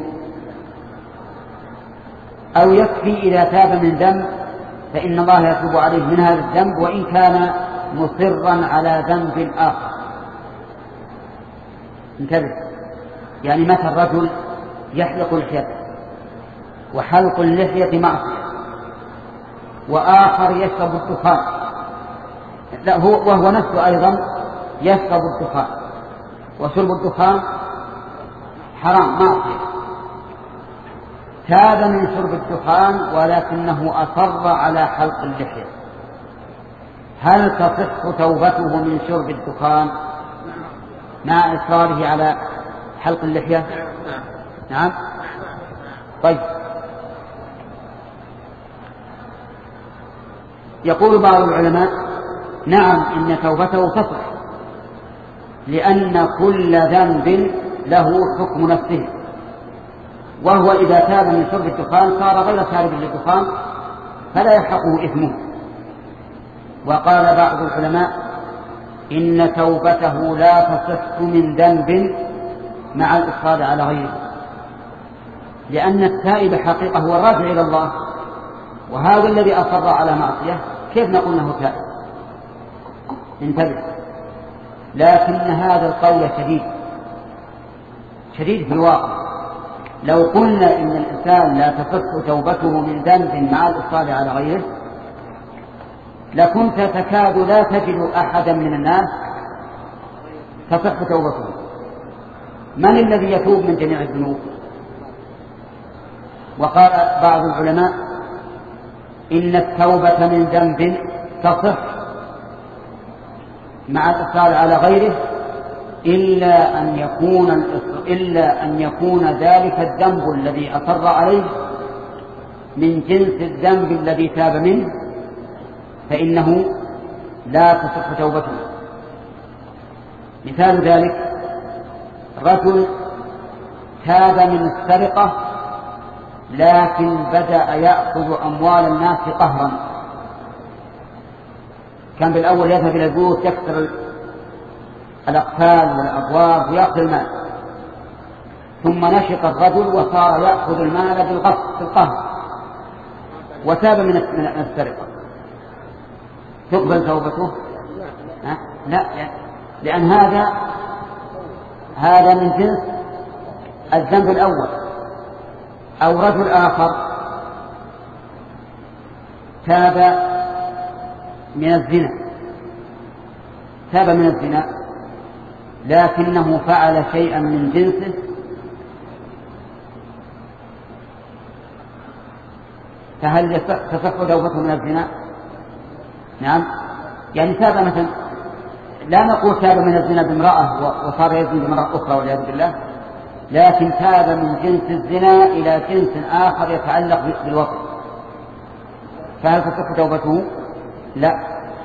[SPEAKER 1] أو يكفي إذا تاب من ذنب فإن الله يتوب عليه من هذا الذنب وإن كان مصرا على ذنب آخر؟ انتبه، يعني متى الرجل يحلق لحيته وحلق اللحية معصية، وآخر يشرب الدخان، لا هو وهو نفسه أيضا يشرب الدخان، وشرب الدخان حرام معصية، تاب من شرب الدخان ولكنه أصر على حلق اللحية، هل تصح توبته من شرب الدخان مع إصراره على حلق اللحية؟ نعم. طيب، يقول بعض العلماء نعم إن توبته تصح، لأن كل ذنب له حكم نفسه، وهو إذا تاب من شرب الدخان صار غير شارب للدخان فلا يلحقه إثمه. وقال بعض العلماء إن توبته لا تصح من ذنب مع الإصرار على غيره، لأن التائب حقيقة هو الراجع إلى الله، وهذا الذي أصر على معصية كيف نقول أنه تائب؟ انتبه، لكن هذا القول شديد شديد في الواقع. لو قلنا إن الإنسان لا تصح توبته من ذنب مع الإصرار على غيره لكنت تكاد لا تجد أحدا من الناس تصح توبته. من الذي يتوب من جميع الذنوب؟ وقال بعض العلماء إن التوبة من ذنب تصح مع الإصرار على غيره إلا أن يكون إلا أن يكون ذلك الذنب الذي أصر عليه من جنس الذنب الذي تاب منه، فإنه لا تصح توبته. مثال ذلك رجل تاب من السرقة لكن بدأ يأخذ أموال الناس قهرا، كان بالأول يذهب إلى البيوت يكسر الأقفال والأبواب ويأخذ المال، ثم نشط الرجل وصار يأخذ المال بالغصب بالقهر وتاب من السرقة، تقبل توبته؟ لا، لأن هذا هذا من جنس الذنب الأول. أو رجل آخر تاب من الزنا تاب من الزنا لكنه فعل شيئا من جنسه فهل تصح توبته من الزنا؟ نعم، يعني تاب مثلا، لا نقول تاب من الزنا بامرأة وصار يزني بامرأة أخرى والعياذ بالله، لكن تاب من جنس الزنا إلى جنس آخر يتعلق بالوطن، فهل تصح توبته؟ لا.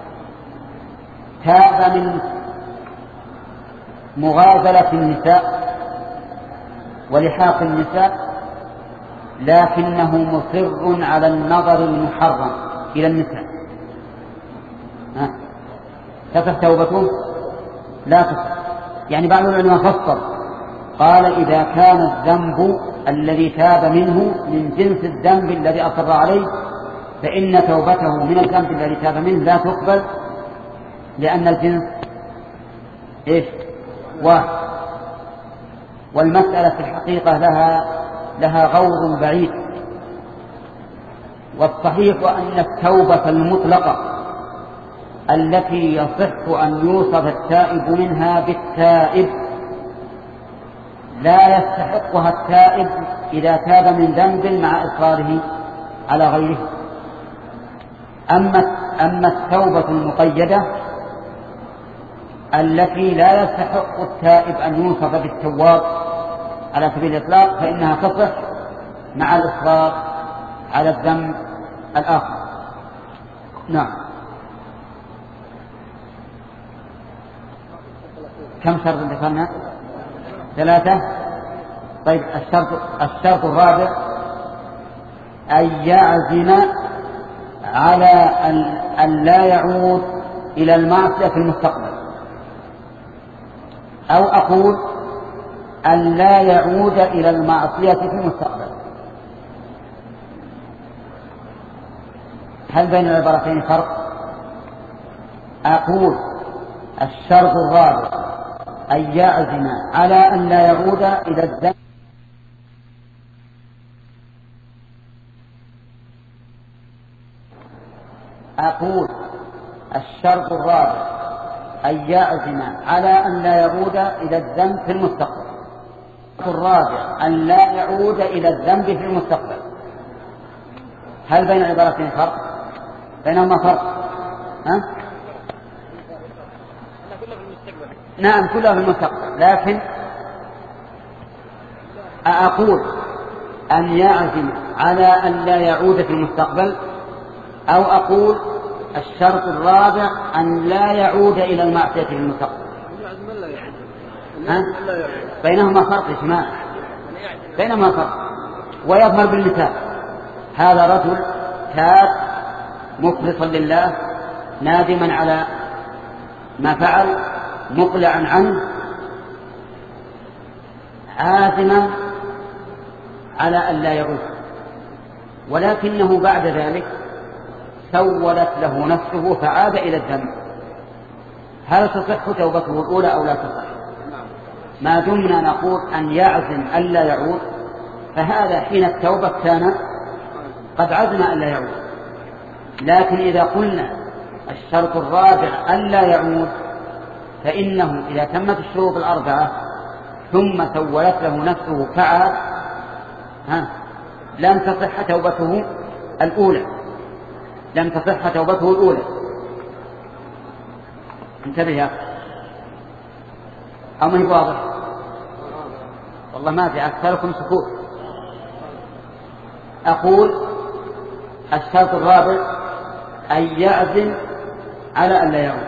[SPEAKER 1] تاب من مغازلة النساء ولحاق النساء لكنه مصر على النظر المحرم إلى النساء، تصح توبته؟ لا تصح. يعني بعض العلماء فصل قال إذا كان الذنب الذي تاب منه من جنس الذنب الذي أصر عليه فإن توبته من الذنب الذي تاب منه لا تقبل، لأن الجنس إيش؟ واحد. والمسألة في الحقيقة لها لها غور بعيد، والصحيح أن التوبة المطلقة التي يصح أن يوصف التائب منها بالتائب لا يستحقها التائب إذا تاب من ذنب مع إصراره على غيره. أما أما التوبة المقيدة التي لا يستحق التائب أن يوصف بالتواب على سبيل الإطلاق فإنها تصح مع الإصرار على الذنب الآخر. نعم. كم شرط ذكرنا؟ ثلاثة. طيب، الشرط الشرط الرابع أن يعزم على أن لا يعود إلى المعصية في المستقبل، أو أقول أن لا يعود إلى المعصية في المستقبل. هل بين العبارتين فرق؟ أقول الشرط الرابع أن يعزم على أن لا يعود إلى الذنب. أقول الشرط الرابع أن يعزم على أن لا يعود إلى الذنب في المستقبل. الشرط الرابع أن لا يعود إلى الذنب في المستقبل. هل بين العبارتين فرق؟ بينهما فرق. ها؟ نعم كلها في المستقبل، لكن أقول أن يعزم على أن لا يعود في المستقبل، أو أقول الشرط الرابع أن لا يعود إلى المعصية في المستقبل. ها؟ بينهما فرق إجماع، بينهما فرق. ويظهر بالمثال هذا رجل تاب مخلصا لله نادما على ما فعل مقلعا عنه عازما على أن لا يعود، ولكنه بعد ذلك سولت له نفسه فعاد إلى الذنب. هل تصح توبته الأولى أو لا تصح؟ ما دمنا نقول أن يعزم أن لا يعود، فهذا حين التوبة كان قد عزم أن لا يعود. لكن إذا قلنا الشرط الرابع أن لا يعود، فإنه إذا تمت الشروط الأربعة ثم سولت له نفسه فعاد، ها لم تصح توبته الأولى، لم تصح توبته الأولى. انتبه يا أخي، أو ما هي واضح؟ والله ما في، أكثركم سكوت. أقول الشرط الرابع أن يعزم على أن لا يعود،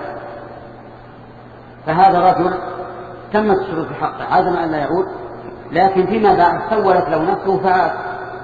[SPEAKER 1] فهذا رجل تمت الشروط في حقه عزم أن لا يعود، لكن فيما بعد سولت له نفسه فعاد.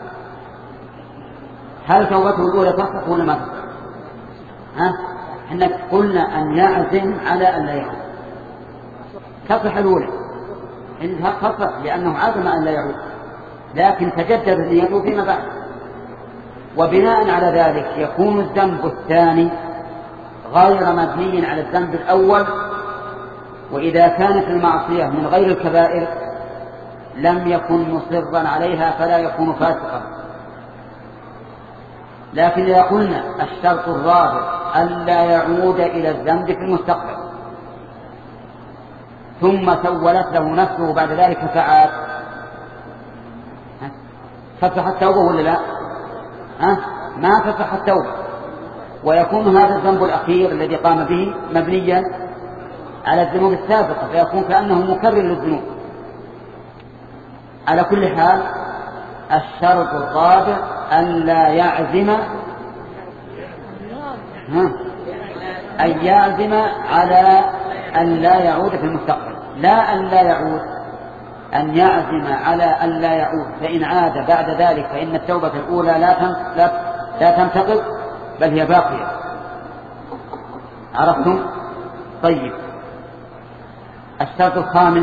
[SPEAKER 1] هل توبته الأولى تصح ولا ما تصح؟ ها؟ إنك قلنا أن يعزم على أن لا يعود، تصح الأولى إنها تصح لأنه عزم أن لا يعود، لكن تجدد نيته فيما بعد. وبناء على ذلك يكون الذنب الثاني غير مبني على الذنب الأول، وإذا كانت المعصية من غير الكبائر لم يكن مصرا عليها فلا يكون فاسقا. لكن إذا قلنا الشرط الرابع أن لا يعود إلى الذنب في المستقبل ثم سولت له نفسه بعد ذلك فعاد، تصح التوبة ولا لا؟ ها؟ ما تصح التوبة، ويكون هذا الذنب الأخير الذي قام به مبنيا على الذنوب السابقة، فيكون كأنه مكرر للذنوب. على كل حال الشرط الرابع أن لا يعزم ها أن يعزم على أن لا يعود في المستقبل، لا أن لا يعود، أن يعزم على أن لا يعود، فإن عاد بعد ذلك فإن التوبة الأولى لا لا تنتقض بل هي باقية. عرفتم؟ طيب، الشرط الخامس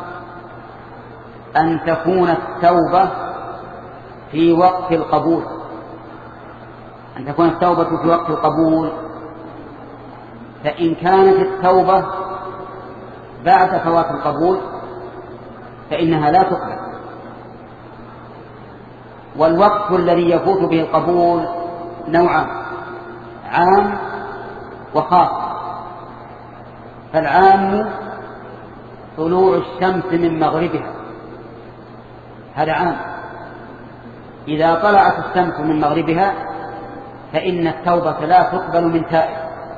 [SPEAKER 1] أن تكون التوبة في وقت القبول، أن تكون التوبة في وقت القبول. فإن كانت التوبة بعد فوات القبول فإنها لا تقبل. والوقت الذي يفوت به القبول نوعان، عام وخاص. فالعام طلوع الشمس من مغربها، هذا عام. إذا طلعت الشمس من مغربها فإن التوبة لا تقبل من تائب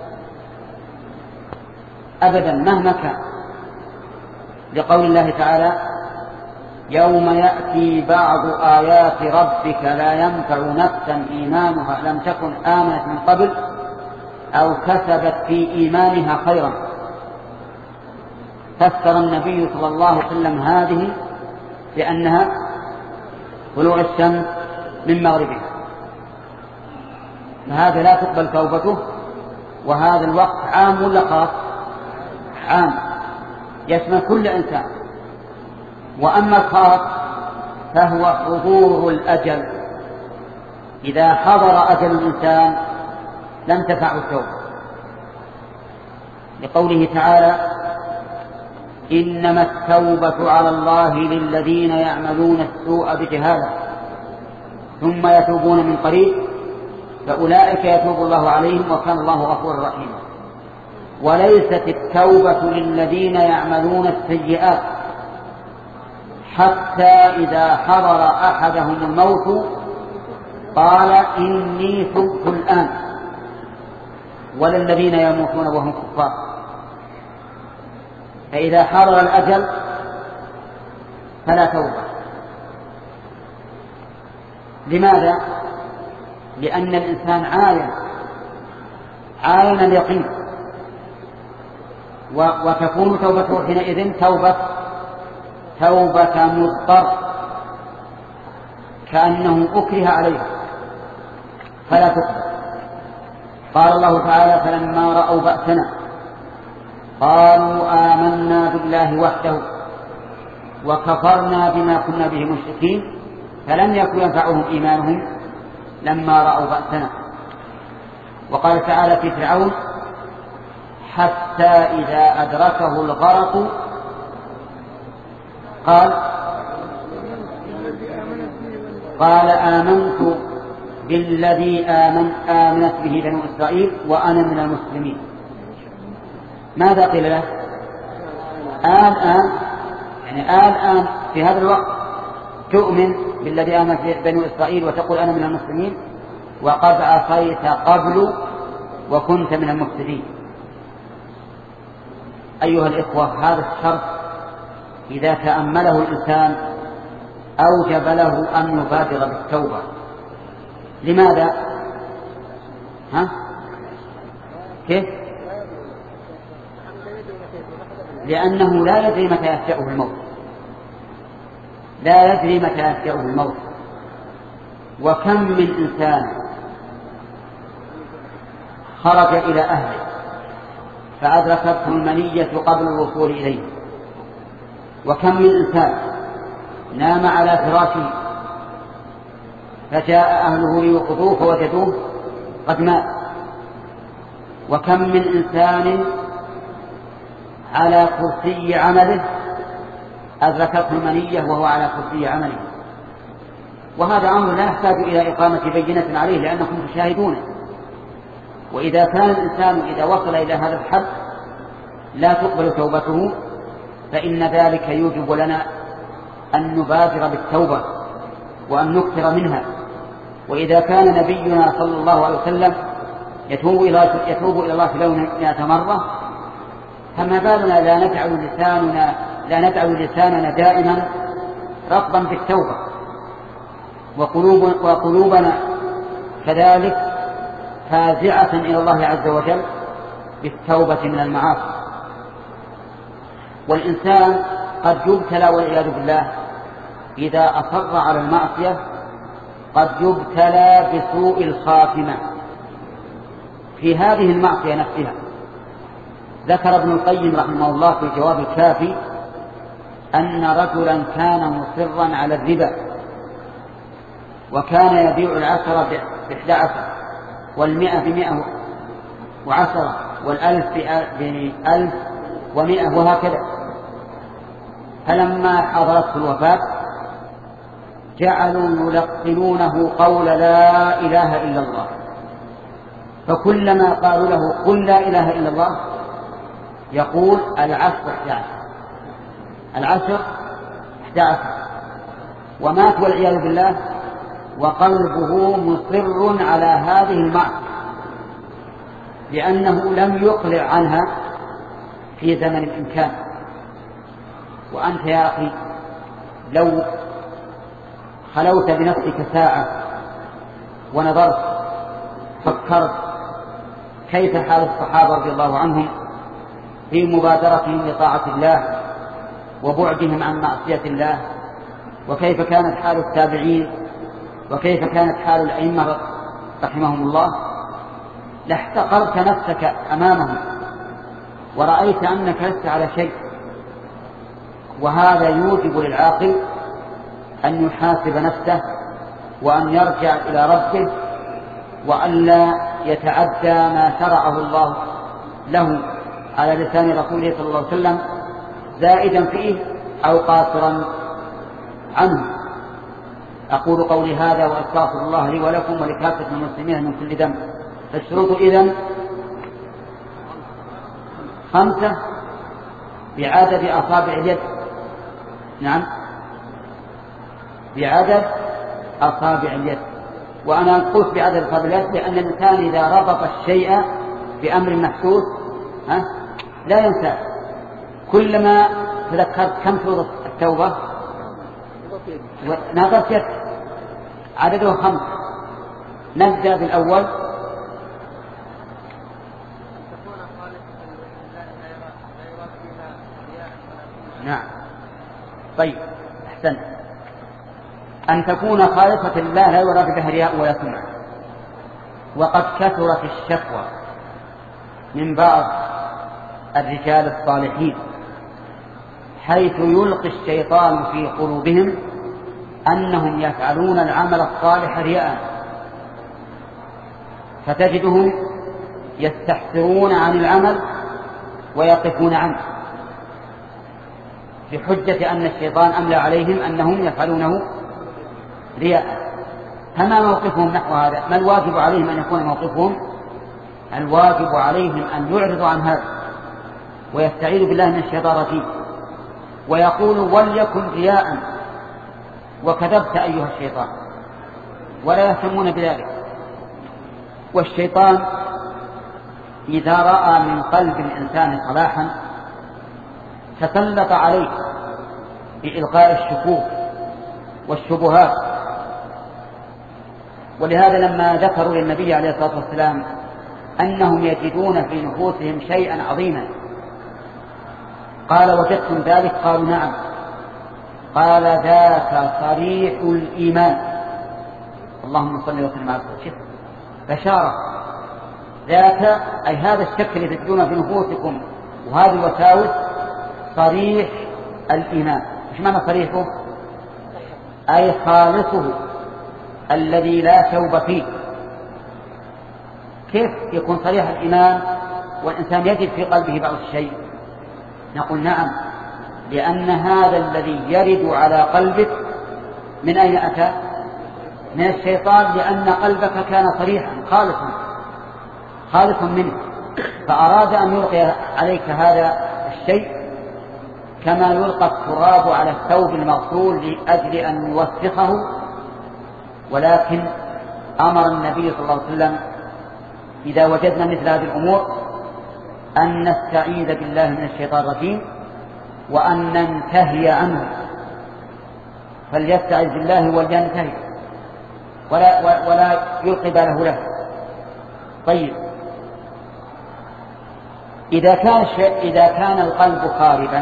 [SPEAKER 1] أبدا مهما كان، لقول الله تعالى: يوم يأتي بعض آيات ربك لا ينفع نفسا إيمانها لم تكن آمنت من قبل أو كسبت في إيمانها خيرا. فسر النبي صلى الله عليه وسلم هذه بأنها طلوع الشمس من مغربها. فهذا لا تقبل توبته. وهذا الوقت عام ولا خاص؟ عام، يشمل كل إنسان. وأما الخاص فهو حضور الأجل، إذا حضر أجل الإنسان لم تنفعه التوبة، لقوله تعالى: إنما التوبة على الله للذين يعملون السوء بجهالة ثم يتوبون من قريب فأولئك يتوب الله عليهم وكان الله غفورا رحيما. وليست التوبة للذين يعملون السيئات حتى إذا حضر أحدهم الموت قال إني تبت الآن، ولا الذين يموتون وهم كفار. فإذا حضر الأجل فلا توبة. لماذا؟ لأن الإنسان عاين عاين اليقين، وتكون توبته حينئذ توبة توبة مضطر، كأنه أكره عليه فلا تقبل. قال الله تعالى: فلما رأوا بأسنا قالوا آمنا بالله وحده وكفرنا بما كنا به مشركين فلم يكن ينفعهم إيمانهم لما رأوا بأسنا. وقال تعالى في فرعون: حتى إذا أدركه الغرق قال قال آمنت بالذي آمن آمنت به بنو إسرائيل وأنا من المسلمين. ماذا قيل له؟ آن آن يعني آن آن في هذا الوقت تؤمن بالذي آمن به بنو إسرائيل وتقول أنا من المسلمين، وقد عصيت قبل وكنت من المفسدين. أيها الإخوة، هذا الشرط إذا تأمله الإنسان أوجب له أن يبادر بالتوبة. لماذا؟ ها؟ كيف؟ لأنه لا يدري متى يفجأه الموت، لا يدري متى يفجأه الموت. وكم من إنسان خرج إلى أهله فأدركته المنية قبل الوصول إليه، وكم من إنسان نام على فراشه فجاء أهله ليوقظوه فوجدوه قد مات، وكم من إنسان على كرسي عمله أدركته المنية وهو على كرسي عمله. وهذا أمر لا يحتاج إلى إقامة بينة عليه لأنكم تشاهدونه. وإذا كان الإنسان إذا وصل إلى هذا الحد لا تقبل توبته فإن ذلك يوجب لنا أن نبادر بالتوبة وأن نكثر منها. وإذا كان نبينا صلى الله عليه وسلم يتوب إلى يتوب إلى الله في اليوم مئة مرة، فما بالنا لا نجعل لساننا لا نجعل لساننا دائما رطبا بالتوبة، وقلوب وقلوبنا كذلك فازعة إلى الله عز وجل بالتوبة من المعاصي. والإنسان قد يبتلى والعياذ بالله إذا أصر على المعصية، قد يبتلى بسوء الخاتمة في هذه المعصية نفسها. ذكر ابن القيم رحمه الله في جواب الكافي أن رجلا كان مصرا على الربا، وكان يبيع العشرة بإحدى عشر والمئة بمئة وعشرة والألف بألف ومئة وهكذا. فلما حضرته الوفاة جعلوا يلقنونه قول لا إله إلا الله، فكلما قالوا له قل لا إله إلا الله يقول العشر إحدى عشر العشر إحدى عشر ومات والعياذ بالله وقلبه مصر على هذه المعصية لأنه لم يقلع عنها في زمن الإمكان. وأنت يا أخي لو خلوت بنفسك ساعة ونظرت فكرت كيف حال الصحابة رضي الله عنهم في مبادرتهم لطاعة الله وبعدهم عن معصية الله، وكيف كانت حال التابعين، وكيف كانت حال الأئمة رحمهم الله، لاحتقرت نفسك أمامهم ورأيت أنك لست على شيء. وهذا يوجب للعاقل أن يحاسب نفسه وأن يرجع إلى ربه وأن لا يتعدى ما شرعه الله له على لسان رسوله صلى الله عليه وسلم زائدا فيه أو قاصرا عنه. أقول قولي هذا وأستغفر الله لي ولكم ولكافة المسلمين من كل ذنب. فالشروط إذن خمسة بعدد أصابع اليد. نعم، بعدد أصابع اليد. وأنا قلت بعدد أصابع اليد لأن الإنسان إذا ربط الشيء بأمر محسوس ها لا ينسى. كلما تذكرت كم شروط التوبة نظرت يد عدده خمس. نبدأ بالأول. نعم طيب أحسن. أن تكون خالصة لله لا يراد بها رياء ولا سمعة. وقد كثرت الشكوى من بعض الرجال الصالحين حيث يلقي الشيطان في قلوبهم أنهم يفعلون العمل الصالح رياء، فتجدهم يستحسرون عن العمل ويقفون عنه بحجة أن الشيطان أملى عليهم أنهم يفعلونه رياء. فما موقفهم نحو هذا؟ ما الواجب عليهم أن يكون موقفهم؟ الواجب عليهم أن يعرضوا عن هذا ويستعيذوا بالله من الشيطان الرجيم ويقولوا وليكن رياء وكذبت أيها الشيطان، ولا يهتمون بذلك. والشيطان إذا رأى من قلب الإنسان صلاحا تسلط عليه بإلقاء الشكوك والشبهات. ولهذا لما ذكروا للنبي عليه الصلاة والسلام أنهم يجدون في نفوسهم شيئا عظيما قال وجدتم ذلك؟ قالوا نعم. قال ذاك صريح الإيمان. اللهم صل وسلم على شيخ بشارة. ذاك أي هذا الشك الذي تجدونه في نفوسكم وهذه الوساوس صريح الإيمان. إيش معنى صريحه؟ أي خالصه الذي لا شوب فيه. كيف يكون صريح الإيمان والإنسان يجد في قلبه بعض الشيء؟ نقول نعم، لأن هذا الذي يرد على قلبك من أين أتى؟ من الشيطان، لأن قلبك كان صريحا خالصا خالصا منه، فأراد أن يلقي عليك هذا الشيء كما يلقى التراب على الثوب المغسول لأجل أن يوسخه. ولكن أمر النبي صلى الله عليه وسلم إذا وجدنا مثل هذه الأمور أن نستعيذ بالله من الشيطان الرجيم وأن ننتهي عنه. فليستعذ بالله ولينتهي ولا, ولا يلقي باله له. طيب إذا كان, إذا كان القلب خاربا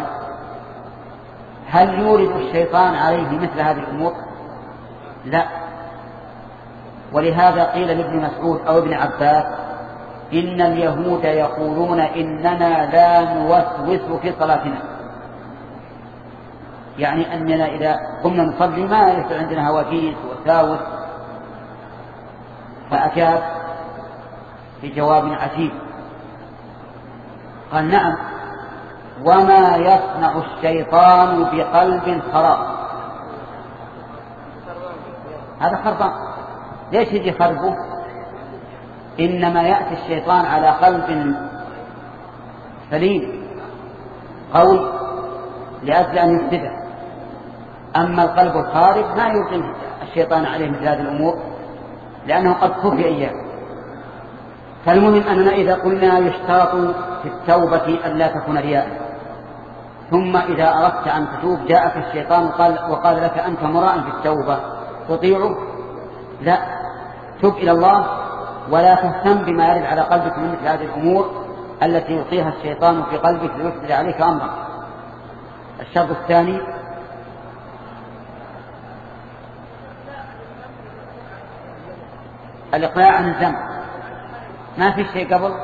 [SPEAKER 1] هل يورد الشيطان عليه مثل هذه الأمور؟ لا. ولهذا قيل لابن مسعود أو ابن عباس إن اليهود يقولون إننا لا نوسوس في صلاتنا، يعني أننا إذا قمنا نصلي ما يصير عندنا هواجيس وساوس. فأجاب بجواب عجيب قال نعم، وما يصنع الشيطان بقلب خراب. هذا خربان. ليش يجي خربه؟ إنما يأتي الشيطان على قلب سليم قوي لأجل أن يفسده. أما القلب الخارب ما يمكن الشيطان عليه مثل هذه الأمور لأنه قد كفي إياه. فالمهم أننا إذا قلنا يشترط في التوبة أن لا تكون رياء، ثم إذا أردت أن تتوب جاءك الشيطان وقال, وقال لك أنت مراء في التوبة تطيعه؟ لا، تب إلى الله ولا تهتم بما يرد على قلبك من مثل هذه الأمور التي يلقيها الشيطان في قلبك ليفسد عليك أمرك. الشرط الثاني الإقلاع عن الذنب. ما في شيء قبل.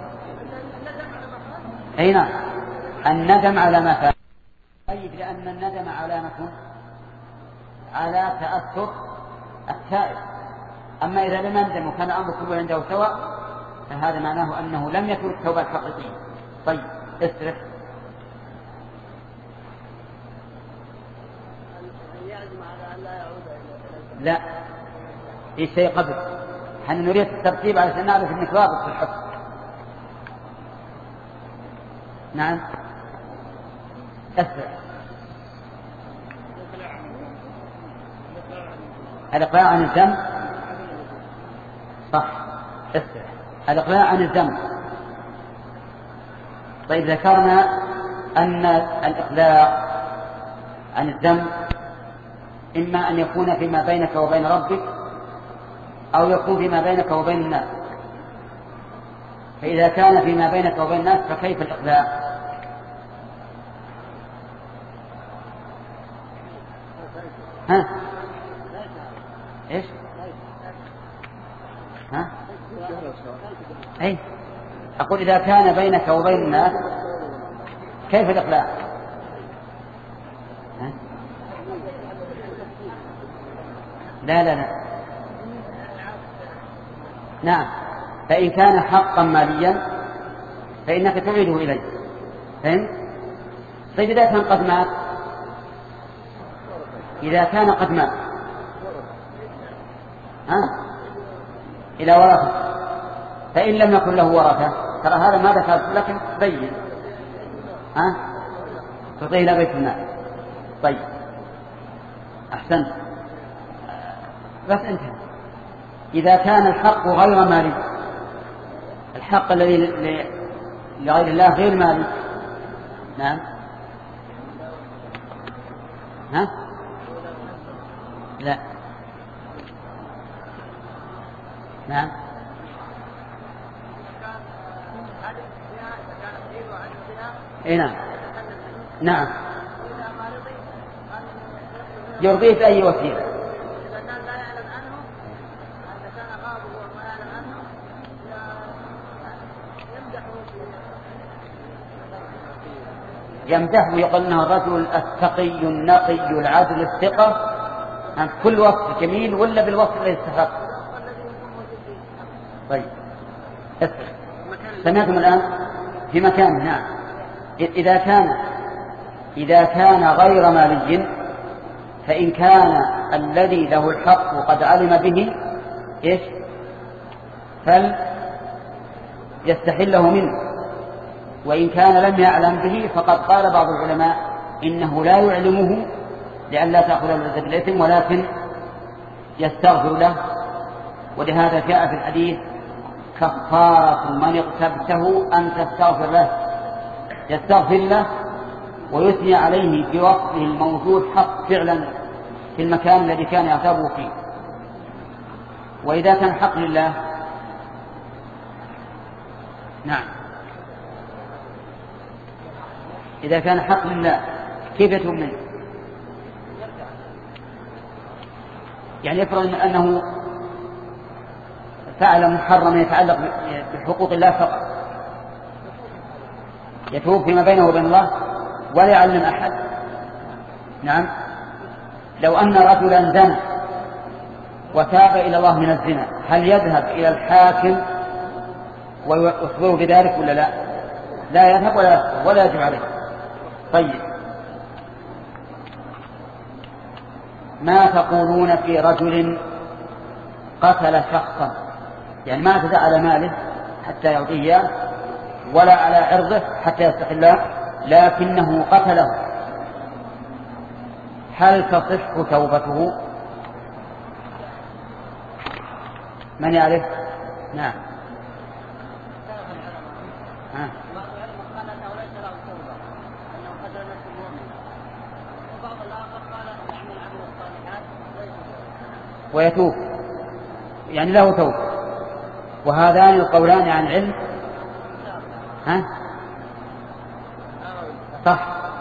[SPEAKER 1] أي نعم، الندم على ما فات. طيب، لأن الندم علامة على تأثر التائب. أما إذا لم يندم وكان الأمر كله عنده سواء فهذا معناه أنه لم يتوب التوبة الحقيقية. طيب اسرح. لا، في شيء قبل. نحن نريد الترتيب علشان نعرف انك رابط في الحكم. نعم اسرع. الإقلاع عن الذنب صح. اسرع. الإقلاع عن الذنب. طيب ذكرنا أن الإقلاع عن الذنب إما أن يكون فيما بينك وبين ربك أو يكون فيما بينك وبين الناس. فإذا كان فيما بينك وبين الناس فكيف الإقلاع؟ ها؟ إيش؟ ها؟ أي أقول إذا كان بينك وبين الناس كيف الإقلاع؟ ها؟ لا لا لا نعم. فإن كان حقا ماليا فإنك تعيده إليه. فهم؟ طيب إذا كان قد مات، إذا كان قد مات ها؟ إلى ورثة، فإن لم يكن له ورثة ترى هذا ما ذكرت لكن بين ها؟ تعطيه إلى بيت المال. طيب أحسنت، بس انتهى. إذا كان الحق غير مالي، الحق الذي لغير الله غير مالي. نعم. ها؟ لا. نعم. اي نعم. نعم يرضيه بأي وسيلة. يمدحه يقول انه الرجل التقي النقي العادل الثقة، عن كل وصف جميل ولا بالوصف الذي يستحق. طيب سمعتم الآن في مكان. نعم. إذا كان إذا كان غير مالي فإن كان الذي له الحق قد علم به إيش فليستحله منه، وإن كان لم يعلم به فقد قال بعض العلماء إنه لا يعلمه لئلا تأخذ لذة الإثم ولكن يستغفر له. ولهذا جاء في الحديث كفارة من اغتبته أن تستغفر له، يستغفر له ويثني عليه بوصفه الموجود حق فعلا في المكان الذي كان يغتابه فيه. وإذا كان حق لله نعم إذا كان حق لله كيف يتوب منه؟ يعني يفرض أنه فعل محرم يتعلق بحقوق الله فقط، يتوب فيما بينه وبين الله ولا يعلم أحد. نعم. لو أن رجلا زنى وتاب إلى الله من الزنا هل يذهب إلى الحاكم ويخبره بذلك ولا لا؟ لا يذهب ولا ولا يجب عليه. طيب ما تقولون في رجل قتل شخصا، يعني ما اعتدى على ماله حتى يعطيه إياه ولا على عرضه حتى يستحله لكنه قتله، هل تصح توبته؟ من يعرف؟ نعم. ها. ويتوب يعني له توب. وهذان القولان عن علم ها صح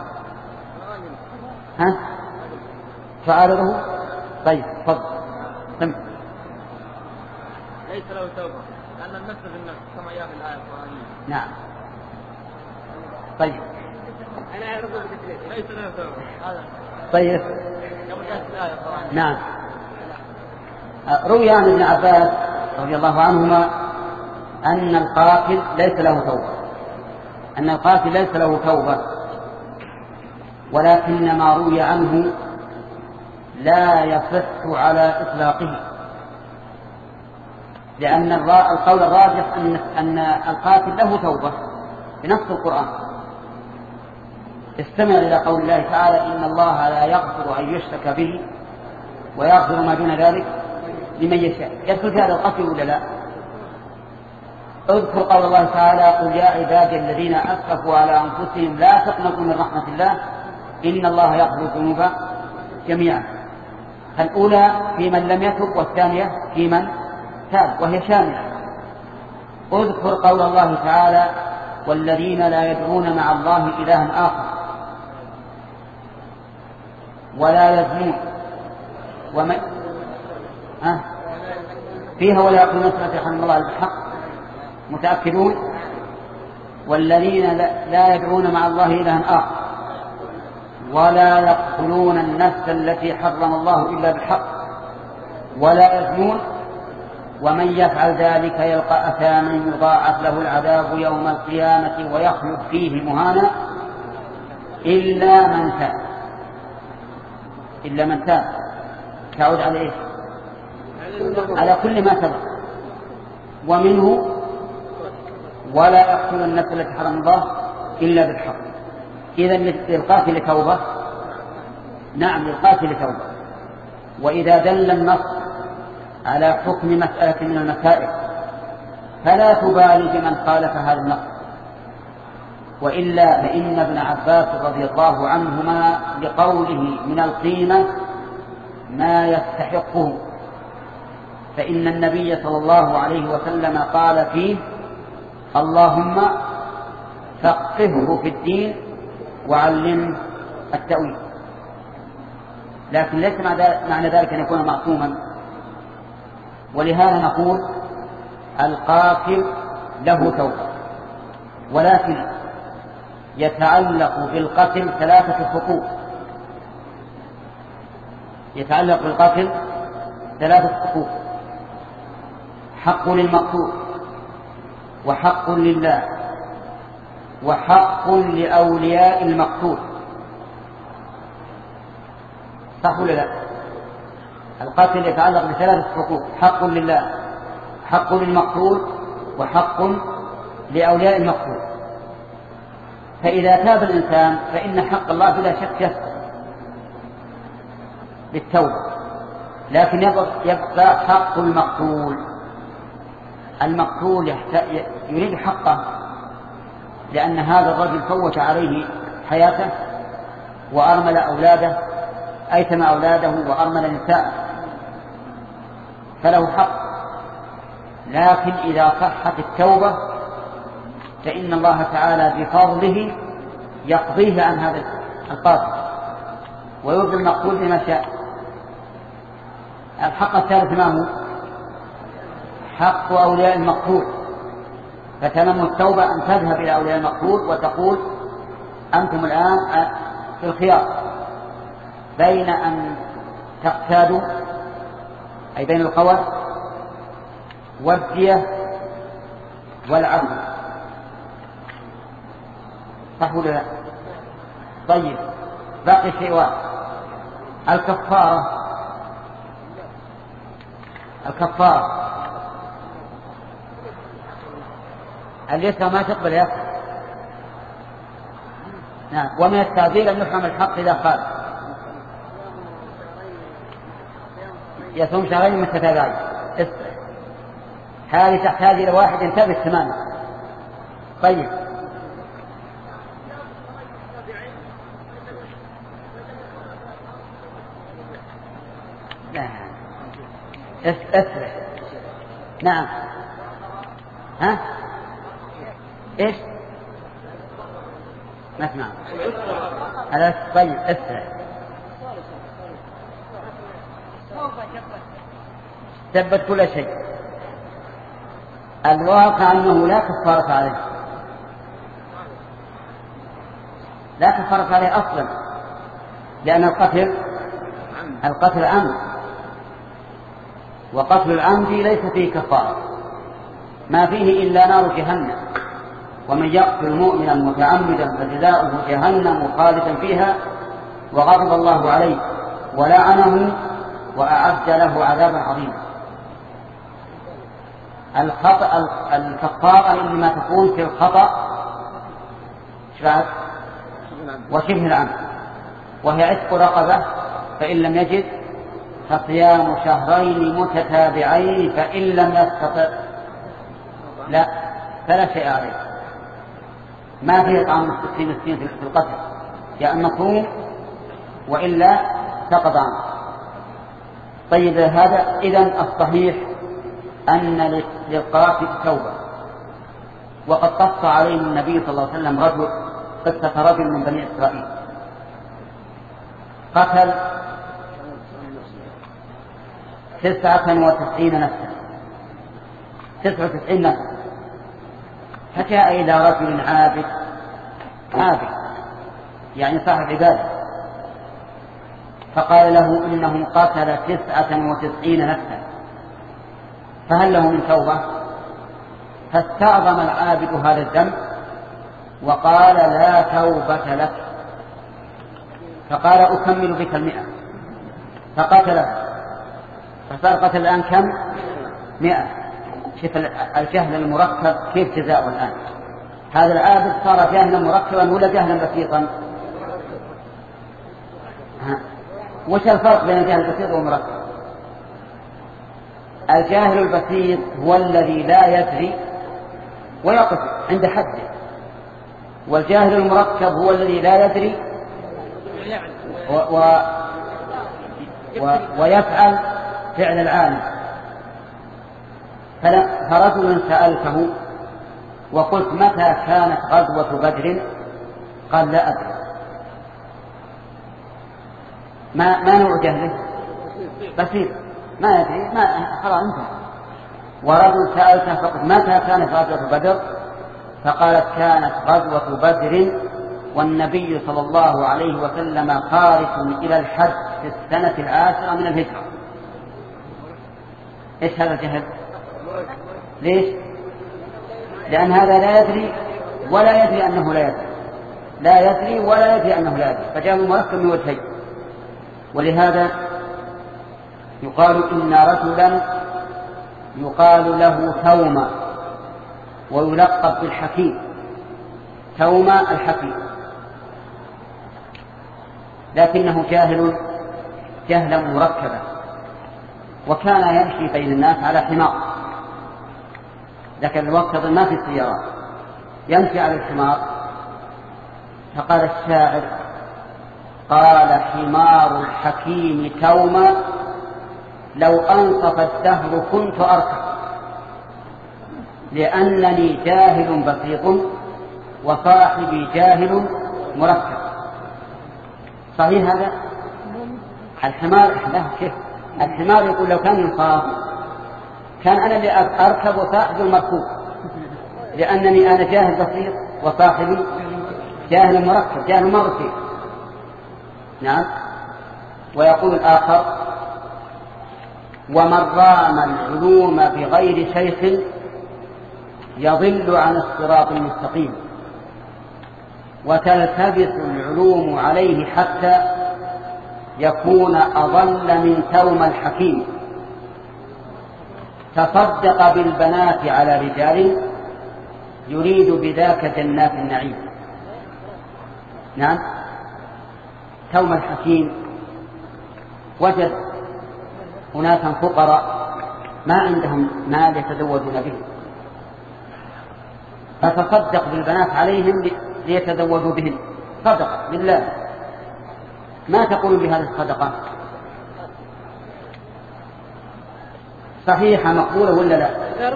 [SPEAKER 1] ها تعارضه. طيب تفضل. سمع.
[SPEAKER 2] ليس له توبة لأن نفذ النفس كما جاء في الآية القرآنية.
[SPEAKER 1] نعم. طيب.
[SPEAKER 2] أنا أعرف ليس له هذا.
[SPEAKER 1] طيب.
[SPEAKER 2] كما جاء في الآية القرآنية.
[SPEAKER 1] نعم. روي عن ابن عباس رضي الله عنهما أن القاتل ليس له توبة، أن القاتل ليس له توبة، ولكن ما روي عنه لا يصح على إطلاقه، لأن القول الراجح أن القاتل له توبة بنص القرآن. استمع إلى قول الله تعالى: إن الله لا يغفر أن يشرك به ويغفر ما دون ذلك لمن يشاء. يدخل في هذا القتل ولا لا؟ اذكر قول الله تعالى: قل يا عبادي الذين أسرفوا على أنفسهم لا تقنطوا من رحمة الله إن الله يغفر الذنوب جميعا. الأولى في من لم يتب، والثانية في من تاب، وهي شاملة. اذكر قول الله تعالى: والذين لا يدعون مع الله إلها آخر ولا يزنون ومن أه؟ فيها ولا يقولون سبحان الله بالحق متأكدون. والذين لا يدعون مع الله إلها آخر ولا يقتلون النفس التي حرم الله إلا بالحق ولا يزنون ومن يفعل ذلك يلقى أثاما يضاعف له العذاب يوم القيامة ويخلد فيه مهانا إلا من تاب. إلا من تاب تعود على إيش؟ على كل ما سبق. ومنه ولا يقتل النفس التي حرم الله إلا بالحق. إذا للقاتل توبة، نعم للقاتل توبة. وإذا دل النص على حكم مسألة من المسائل فلا تبالي بمن خالف هذا النص، وإلا فإن ابن عباس رضي الله عنهما لقوله من القيمة ما يستحقه، فإن النبي صلى الله عليه وسلم قال فيه: اللهم فقهه في الدين وعلمه التأويل. لكن ليس معنى ذلك أن يكون معصوما، ولهذا نقول القاتل له توبة، ولكن يتعلق بالقتل ثلاثة حقوق. يتعلق بالقتل ثلاثة حقوق: حق للمقتول، وحق لله، وحق لأولياء المقتول. صح ولا لا؟ القتل يتعلق بثلاثة حقوق: حق لله، حق للمقتول، وحق لأولياء المقتول. فإذا تاب الإنسان فإن حق الله بلا شك يسقط بالتوبة، لكن يبقى حق المقتول. المقتول يريد حقه، لأن هذا الرجل فوت عليه حياته وأرمل أولاده، أيتم أولاده وأرمل نساءه، فله حق. لكن إذا صحت التوبة فإن الله تعالى بفضله يقضيه عن هذا القاتل ويرضي المقتول بما شاء. الحق الثالث ما هو؟ حق أولياء المقتول. فتمام التوبة أن تذهب إلى أولياء المقتول وتقول: أنتم الآن في الخيار بين أن تقتادوا، أي بين القوة والدية والعفو. صح ولا لا؟ طيب، باقي شيء واحد: الكفارة. الكفارة اليسرى ما تقبل يسر. نعم. ومن التعذير أن يحرم الحق إذا قال يصوم شهرين متتابعين. هذه تحتاج إلى واحد ثابت تماما. طيب، اسرع. نعم. ها ايش؟ ما اسمع. على طيب اسرع. ثبت كل شيء. الواقع أنه لا كفارة عليه، لا كفارة عليه أصلا، لأن القتل القتل عمد، وقتل العمد ليس فيه كفارة، ما فيه إلا نار جهنم، ومن يقتل مؤمنا متعمدا فجزاؤه جهنم خالدا فيها وغضب الله عليه ولعنه وأعد له عذابا عظيما. الخطأ الكفارة إنما تكون في الخطأ وشبه العمد، وهي عتق رقبة، فإن لم يجد فصيام شهرين متتابعين، فإن لم يستطع لا فلا شيء عليه، ما فيه طعام ستين مسكين في القتل، يا أما صوم وإلا سقط عنه. طيب هذا إذن الصحيح أن للقاتل توبة، وقد قص عليه النبي صلى الله عليه وسلم رجل قصة رجل من بني إسرائيل قتل تسعة وتسعين نفسا تسعة وتسعين نفسا، فجاء إلى رجل عابد عابد يعني صاحب عبادة، فقال له إنه قتل تسعة وتسعين نفسا فهل له من توبة؟ فاستعظم العابد هذا الذنب وقال لا توبة لك، فقال أكمل بك المئة، فقتله، فصار قتل الآن كم؟ مئة. شوف الجهل المركب كيف جزاؤه الآن. هذا العابد صار جهلا مركبا ولا جهلا بسيطا؟ وش الفرق بين الجهل البسيط والمركب؟ الجاهل البسيط هو الذي لا يدري ويقف عند حده، والجاهل المركب هو الذي لا يدري و و و ويفعل فعل العالم. فرجل سألته وقلت متى كانت غزوة بدر؟ قال لا أدري. ما ما نوع جهله؟ بسيط، ما يدري، ما خلاص انتهى. ورجل سألته فقلت متى كانت غزوة بدر؟ فقالت كانت غزوة بدر والنبي صلى الله عليه وسلم خارج إلى الحج في السنة العاشرة من الهجرة. إيش هذا الجهل؟ ليش؟ لأن هذا لا يدري ولا يدري أنه لا يدري، لا يدري ولا يدري أنه لا يدري، فجاء مركب من وجهين. ولهذا يقال إن رجلا يقال له توما ويلقب بالحكيم، توما الحكيم، لكنه جاهل جهلا مركبا، وكان يمشي بين الناس على حمار، لكن الوقت ما في السيارات، يمشي على الحمار. فقال الشاعر قال حمار الحكيم توما لو أنصف الدهر كنت أركب، لأنني جاهل بسيط وصاحبي جاهل مركب. صحيح هذا؟ الحمار له كيف؟ الحمار يقول لو كان ينصاف كان أنا اللي أركب وصاحب المركوب، لأنني أنا جاهل بسيط وصاحبي جاهل مركب، جاهل مركب. نعم. ويقول الآخر ومن رام العلوم بغير شيخ يضل عن الصراط المستقيم، وتلتبس العلوم عليه حتى يكون أضل من توم الحكيم. تصدق بالبنات على رجال يريد بذاك جنات النعيم. نعم. توم الحكيم وجد أناسا فقراء ما عندهم مال يتزوجون به، فتصدق بالبنات عليهم ليتزوجوا بهن، صدقة بالله. ما تقول بهذه الصدقة؟ صحيحة مقبولة ولا لا؟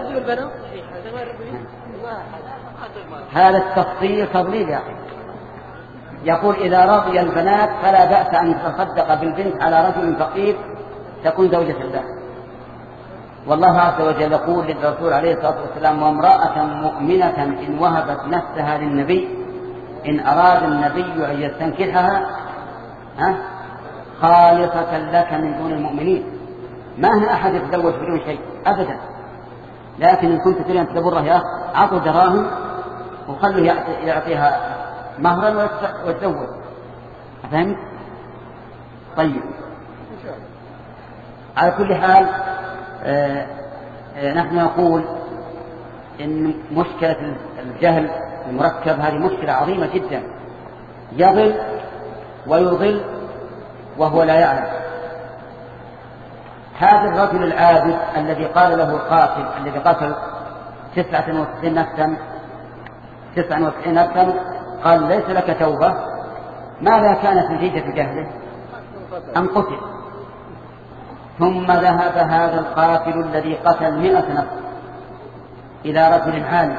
[SPEAKER 1] هذا التفصيل تضليل يا أخي. يقول إذا رضي البنات فلا بأس أن تصدق بالبنت على رجل فقير تكون زوجة له. والله عز وجل يقول للرسول عليه الصلاة والسلام: وامرأة مؤمنة إن وهبت نفسها للنبي إن أراد النبي أن يستنكحها خالصة لك من دون المؤمنين. ما هي أحد يتزوج بدون شيء أبدا، لكن إن كنت تريد أن تبره يا أخ أعطوا دراهم وخلوا يعطيها مهرا ويتزوج. فهمت؟ طيب، على كل حال آه آه نحن نقول إن مشكلة الجهل المركب هذه مشكلة عظيمة جدا، يضل ويضل وهو لا يعلم. هذا الرجل العابد الذي قال له القاتل الذي قتل تسعة وتسعين نفسا تسعة وتسعين نفسا قال: ليس لك توبة. ماذا كانت نتيجة جهله؟ أن قتل. ثم ذهب هذا القاتل الذي قتل مئة نفس إلى رجل عالم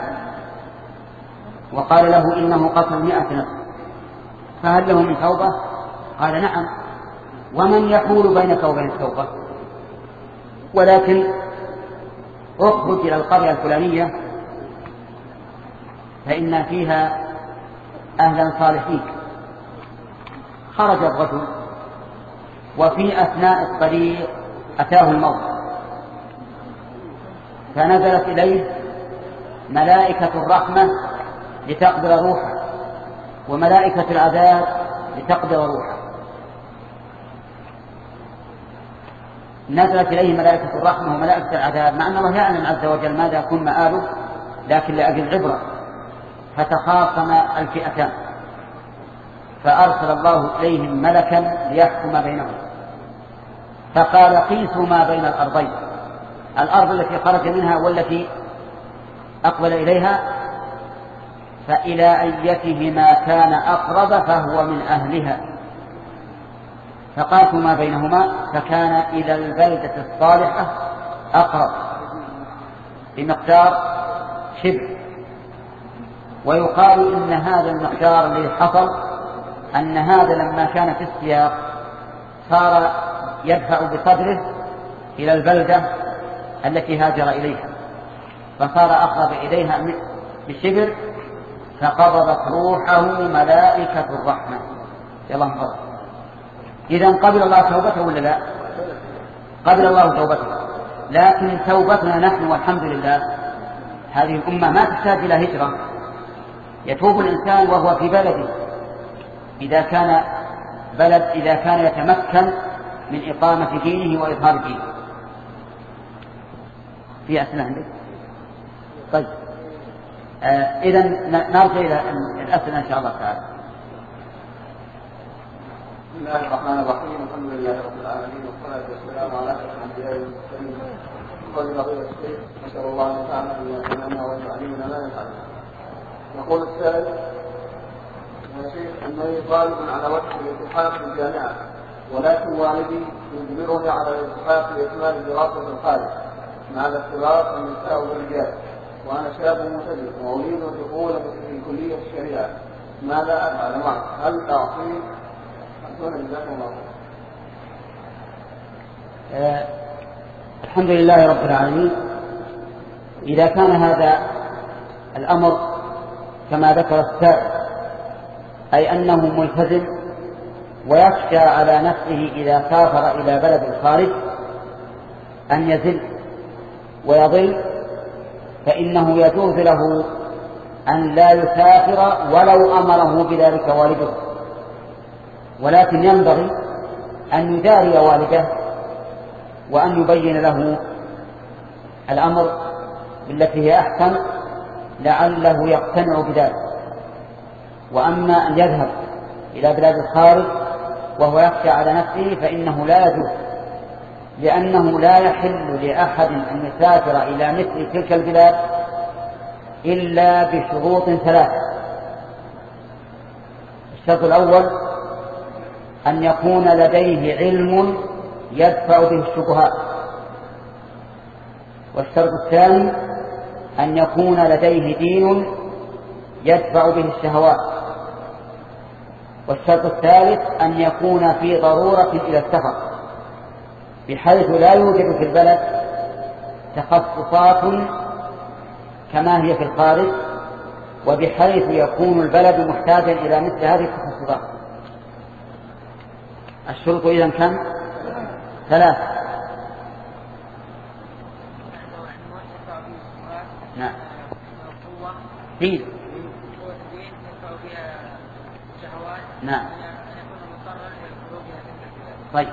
[SPEAKER 1] وقال له: إنه قتل مئة نفس، فهل له من توبة؟ قال: نعم. ومن يحول بينك وبين التوبة؟ ولكن اخرج إلى القرية الفلانية فإن فيها أهلا صالحين. خرج الرجل وفي أثناء الطريق أتاه الموت، فنزلت إليه ملائكة الرحمة لتقبل روحه وملائكة العذاب لتقبل روحه. نزلت إليه ملائكة الرحمة وملائكة العذاب، مع أن الله يعلم عز وجل ماذا يكون مآله، لكن لأجل العبرة. فتخاصم الفئتان فأرسل الله إليهم ملكا ليحكم بينهم، فقال: قيسوا ما بين الأرضين، الأرض التي خرج منها والتي أقبل إليها، فإلى أيتهما كان أقرب فهو من أهلها. فقاسوا ما بينهما فكان إلى البلدة الصالحة أقرب بمقدار شبر. ويقال إن هذا المقدار الذي حصل أن هذا لما كان في السياق صار يدفع بصدره إلى البلدة التي هاجر إليها، فصار أقرب إليها بالشبر، فقبضت روحه ملائكة الرحمة. يلا انفضل. إذن قبل الله توبته ولا لا؟ قبل الله توبته، لكن توبتنا نحن والحمد لله هذه الأمة ما تحتاج إلى هجرة. يتوب الإنسان وهو في بلده إذا كان بلد إذا كان يتمكن من إقامة دينه وإظهار دينه. في أسئلة عندك؟ طيب، آه إذن نرجع إلى الأسئلة إن شاء الله تعالى.
[SPEAKER 3] بسم الله الرحمن الرحيم. الحمد لله رب العالمين والصلاة والسلام على أشرف الأنبياء والمرسلين. قال فضيلة الشيخ: نسأل الله أن ينفعنا بما سمعنا وأن يعلمنا ما ينفعنا. يقول السائل: يا شيخ، أنني طالب على وجه الالتحاق في الجامعة، ولكن والدي يجبرني على الالتحاق لإكمال دراسة الخارج مع الاختلاط النساء والرجال، وأنا شاب متدين وأريد الدخول في كلية الشريعة، ماذا أفعل معه؟ هل أعطيه؟
[SPEAKER 1] آه الحمد لله رب العالمين. إذا كان هذا الأمر كما ذكر السائل، أي أنه ملتزم ويخشى على نفسه إذا سافر إلى بلد الخارج أن يزل ويضل، فإنه يجوز له أن لا يسافر ولو أمره بذلك والده، ولكن ينبغي أن يداري والده وأن يبين له الأمر بالتي هي أحسن لعله يقتنع بذلك. وأما أن يذهب إلى بلاد الخارج وهو يخشى على نفسه فإنه لا يجوز، لأنه لا يحل لأحد أن يسافر إلى مثل تلك البلاد إلا بشروط ثلاثة. الشرط الأول أن يكون لديه علم يدفع به الشبهات، والشرط الثاني أن يكون لديه دين يدفع به الشهوات، والشرط الثالث أن يكون في ضرورة إلى السفر بحيث لا يوجد في البلد تخصصات كما هي في الخارج، وبحيث يكون البلد محتاجا إلى مثل هذه التخصصات. الشروط إذن كم؟ ثلاث. نعم. دين. نعم. طيب،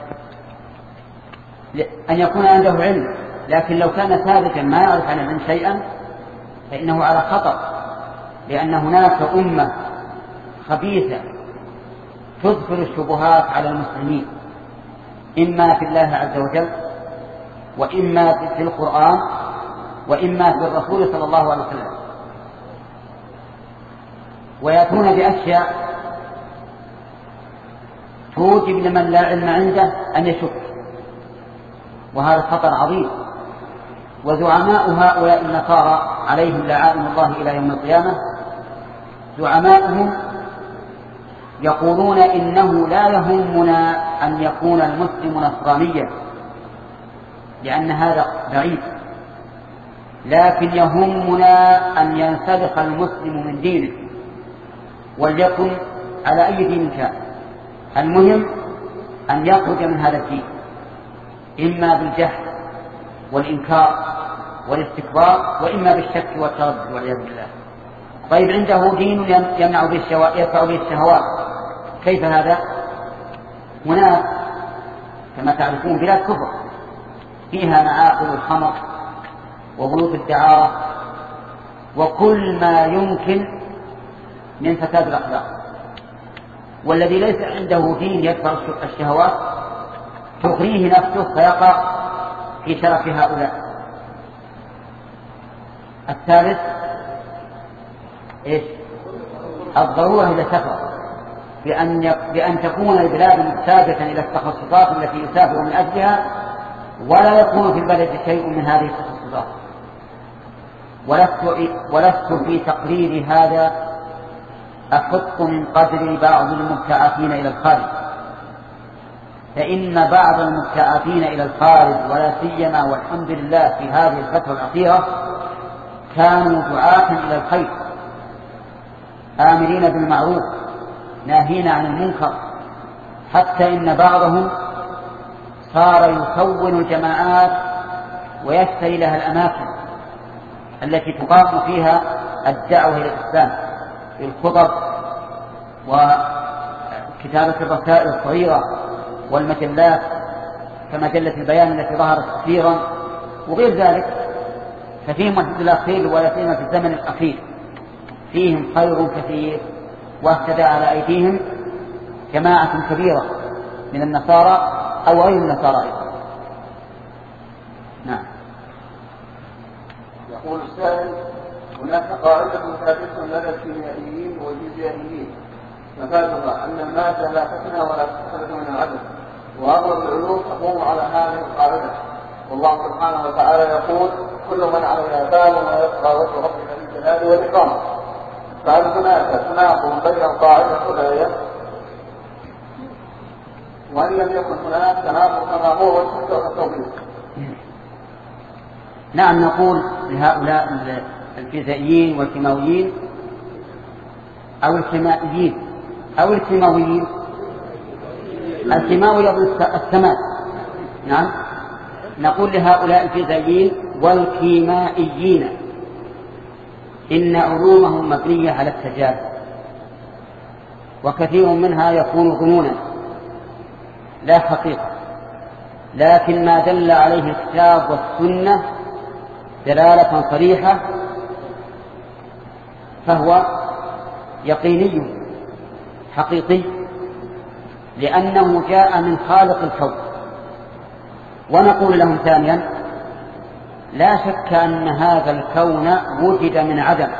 [SPEAKER 1] أن يكون عنده علم، لكن لو كان ثابتا ما يعرف عن العلم شيئا فإنه على خطر، لأن هناك أمة خبيثة تدخل الشبهات على المسلمين، إما في الله عز وجل، وإما في القرآن، وإما في الرسول صلى الله عليه وسلم، ويأتون بأشياء توجب لمن لا علم عنده أن يشك، وهذا خطر عظيم. وزعماء هؤلاء النصارى عليهم لعائن الله إلى يوم القيامة، زعماؤهم يقولون إنه لا يهمنا أن يكون المسلم نصرانيا لأن هذا بعيد، لكن يهمنا أن ينسلخ المسلم من دينه وليكن على أي دين كان، المهم أن يخرج من هذا الدين إما بالجهل والإنكار والاستكبار، وإما بالشك والتردد والعياذ بالله. طيب، عنده دين يمنع به يدفع به الشهوات، كيف هذا؟ هناك كما تعرفون بلاد كفر فيها معاقل الخمر وبيوت الدعارة وكل ما يمكن من فساد الأخلاق، والذي ليس عنده دين يدفع الشهوات تغريه نفسه فيقع في شرف هؤلاء. الثالث إيش؟ الضرورة إلى سفر، بأن, بأن تكون البلاد محتاجة إلى التخصصات التي يسافر من أجلها، ولا يكون في البلد شيء من هذه التخصصات. ولست, ولست في تقرير هذا أحط من قدر بعض المبتعثين إلى الخارج، فإن بعض المبتعثين إلى الخارج ولا سيما والحمد لله في هذه الفترة الأخيرة كانوا دعاة إلى الخير، آمرين بالمعروف ناهين عن المنكر، حتى إن بعضهم صار يكون الجماعات ويشتري لها الأماكن التي تقام فيها الدعوة إلى الإسلام بالخطب وكتابة الرسائل الصغيرة والمجلات كمجلة البيان التي ظهرت كثيرا وغير ذلك. ففيهم الحمد لله خير، ولا سيما في الزمن الأخير فيهم خير كثير، واهتدى على أيديهم جماعة كبيرة من النصارى أو غير النصارى أيضا. نعم.
[SPEAKER 3] يقول السائل: هناك قاعدة ثابتة لدى الكيميائيين والفيزيائيين مفادها أن المادة لا تفنى ولا تستخرج من العدم، وأغلب العلوم تقوم على هذه القاعدة، والله سبحانه وتعالى يقول: كل من عليها فان ويبقى وجه ربك ذي الجلال والإكرام. فهل هناك تناقض بين القاعدة والآية؟ وإن لم يكن هناك تناقض كما هو والشك والتوفيق؟
[SPEAKER 1] نعم، نقول لهؤلاء الفيزيائيين والكيماويين أو الكيمائيين أو الكيماويين، الكيماوي يضم السماد، نعم، نقول لهؤلاء الفيزيائيين والكيمائيين إن علومهم مبنية على التجارب، وكثير منها يكون ظنونا لا حقيقة، لكن ما دل عليه الكتاب والسنة دلالة صريحة فهو يقيني حقيقي، لأنه جاء من خالق الكون. ونقول لهم ثانيا: لا شك أن هذا الكون وجد من عدم،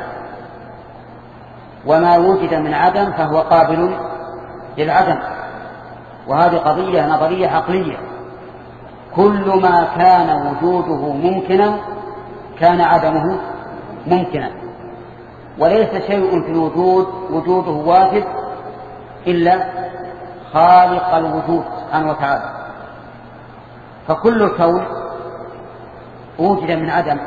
[SPEAKER 1] وما وجد من عدم فهو قابل للعدم، وهذه قضية نظرية عقلية. كل ما كان وجوده ممكنا كان عدمه ممكنا، وليس شيء في الوجود وجوده واجب إلا خالق الوجود سبحانه وتعالى. فكل الكون وجد من عدم،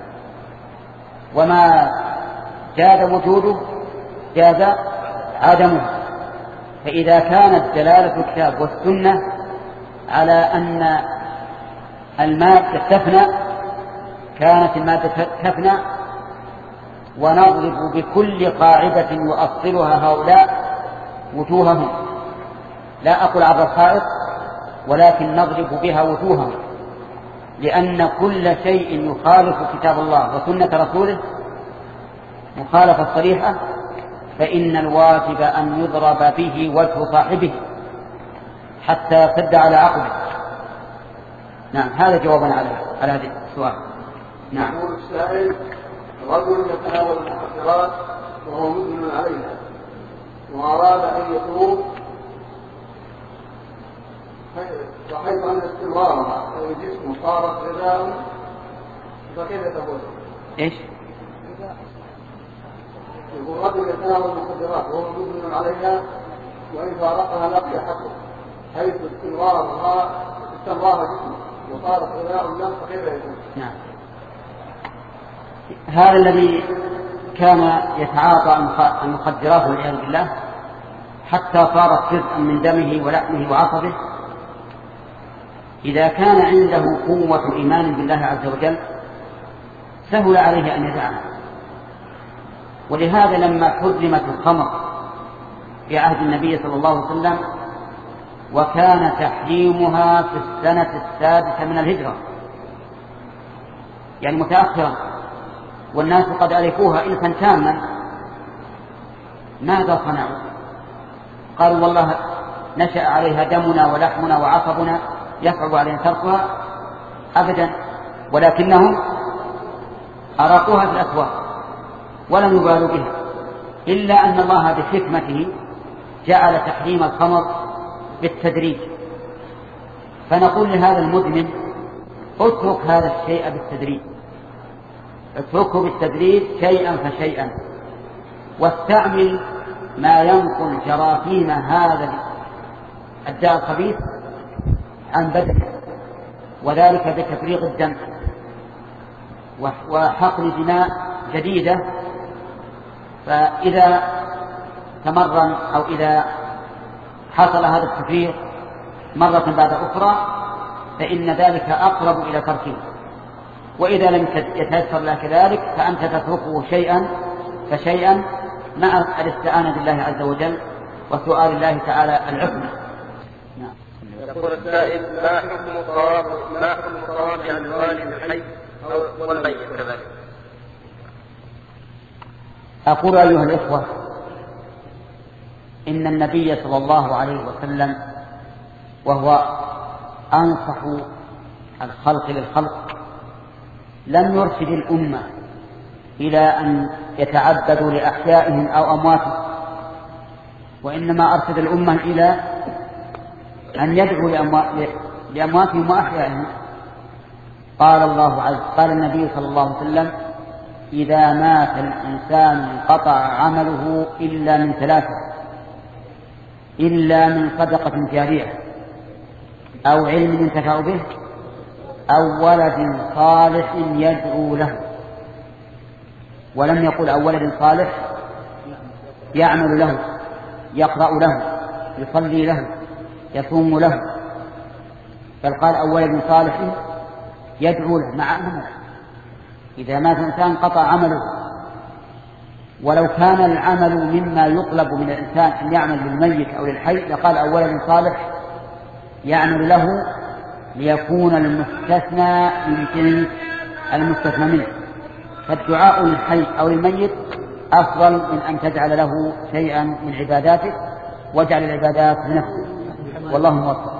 [SPEAKER 1] وما جاز وجوده جاز عدمه. فإذا كانت دلالة الكتاب والسنة على أن المادة تفنى كانت المادة تفنى، ونضرب بكل قاعدة يؤصلها هؤلاء وجوههم، لا أقول عبر الخائط ولكن نضرب بها وجوههم، لأن كل شيء يخالف كتاب الله وسنة رسوله مخالفة صريحة فإن الواجب أن يضرب به وجه صاحبه حتى يرتد على عقله. نعم، هذا جوابنا على على هذا السؤال. نعم.
[SPEAKER 3] يقول السائل: رجل يتناول المخدرات وهو مدمن عليها وأراد أن يتوب، وحيث أن استمرارها أو الجسم صارت غذاء، فكيف تقول؟
[SPEAKER 1] إيش؟
[SPEAKER 3] يقول رجل يتناول المخدرات وهو مدمن عليها وإن فارقها لقي حقه، حيث استمرارها استمرار جسمه وصارت غذاء له، فكيف يكون؟
[SPEAKER 1] نعم. هذا الذي كان يتعاطى المخدرات والعياذ بالله حتى صارت جزءا من دمه ولحمه وعصبه، إذا كان عنده قوة إيمان بالله عز وجل سهل عليه أن يدعها. ولهذا لما حرمت الخمر في عهد النبي صلى الله عليه وسلم، وكان تحريمها في السنة السادسة من الهجرة يعني متأخرا، والناس قد ألفوها إلفا تاما، ماذا صنعوا؟ قالوا والله نشأ عليها دمنا ولحمنا وعصبنا يصعب علينا تركها أبدا، ولكنهم أراقوها في الأسواق ولم يبالوا بها، إلا أن الله بحكمته جعل تحريم الخمر بالتدريج. فنقول لهذا المدمن: اترك هذا الشيء بالتدريج، اتركه بالتدريج شيئا فشيئا، واستعمل ما ينقل جراثيم هذا الداء الخبيث عن بدنه، وذلك بتفريغ الدم وحقن دماء جديدة. فإذا تمرن أو إذا حصل هذا التفريغ مرة بعد أخرى فإن ذلك أقرب إلى تركه، وإذا لم يتيسر لك ذلك فأنت تتركه شيئا فشيئا مع الاستعانة بالله عز وجل وسؤال الله تعالى العفو.
[SPEAKER 2] نعم. يقول السائل: ما حكم الطواف ما حكم الطواف عن الوالد الحي والميت كذلك؟
[SPEAKER 1] أقول أيها الإخوة: إن النبي صلى الله عليه وسلم وهو أنصح الخلق للخلق لم يرشد الأمة إلى أن يتعبدوا لأحيائهم أو أمواتهم، وإنما أرشد الأمة إلى أن يدعوا لأمواتهم وأحيائهم. قال الله عز قال النبي صلى الله عليه وسلم: إذا مات الإنسان انقطع عمله إلا من ثلاثة: إلا من صدقة جارية أو علم ينتفع به أو ولد صالح يدعو له. ولم يقل أو ولد صالح يعمل له، يقرأ له، يصلي له، يصوم له، بل قال أو ولد صالح يدعو له مع أنه إذا مات الإنسان قطع عمله. ولو كان العمل مما يطلب من الإنسان أن يعمل للميت أو للحي لقال أو ولد صالح يعمل له، ليكون المستثنى من جنس المستثنى منه. فالدعاء للحي أو للميت أفضل من أن تجعل له شيئا من عباداتك، واجعل العبادات لنفسك. والله موفق.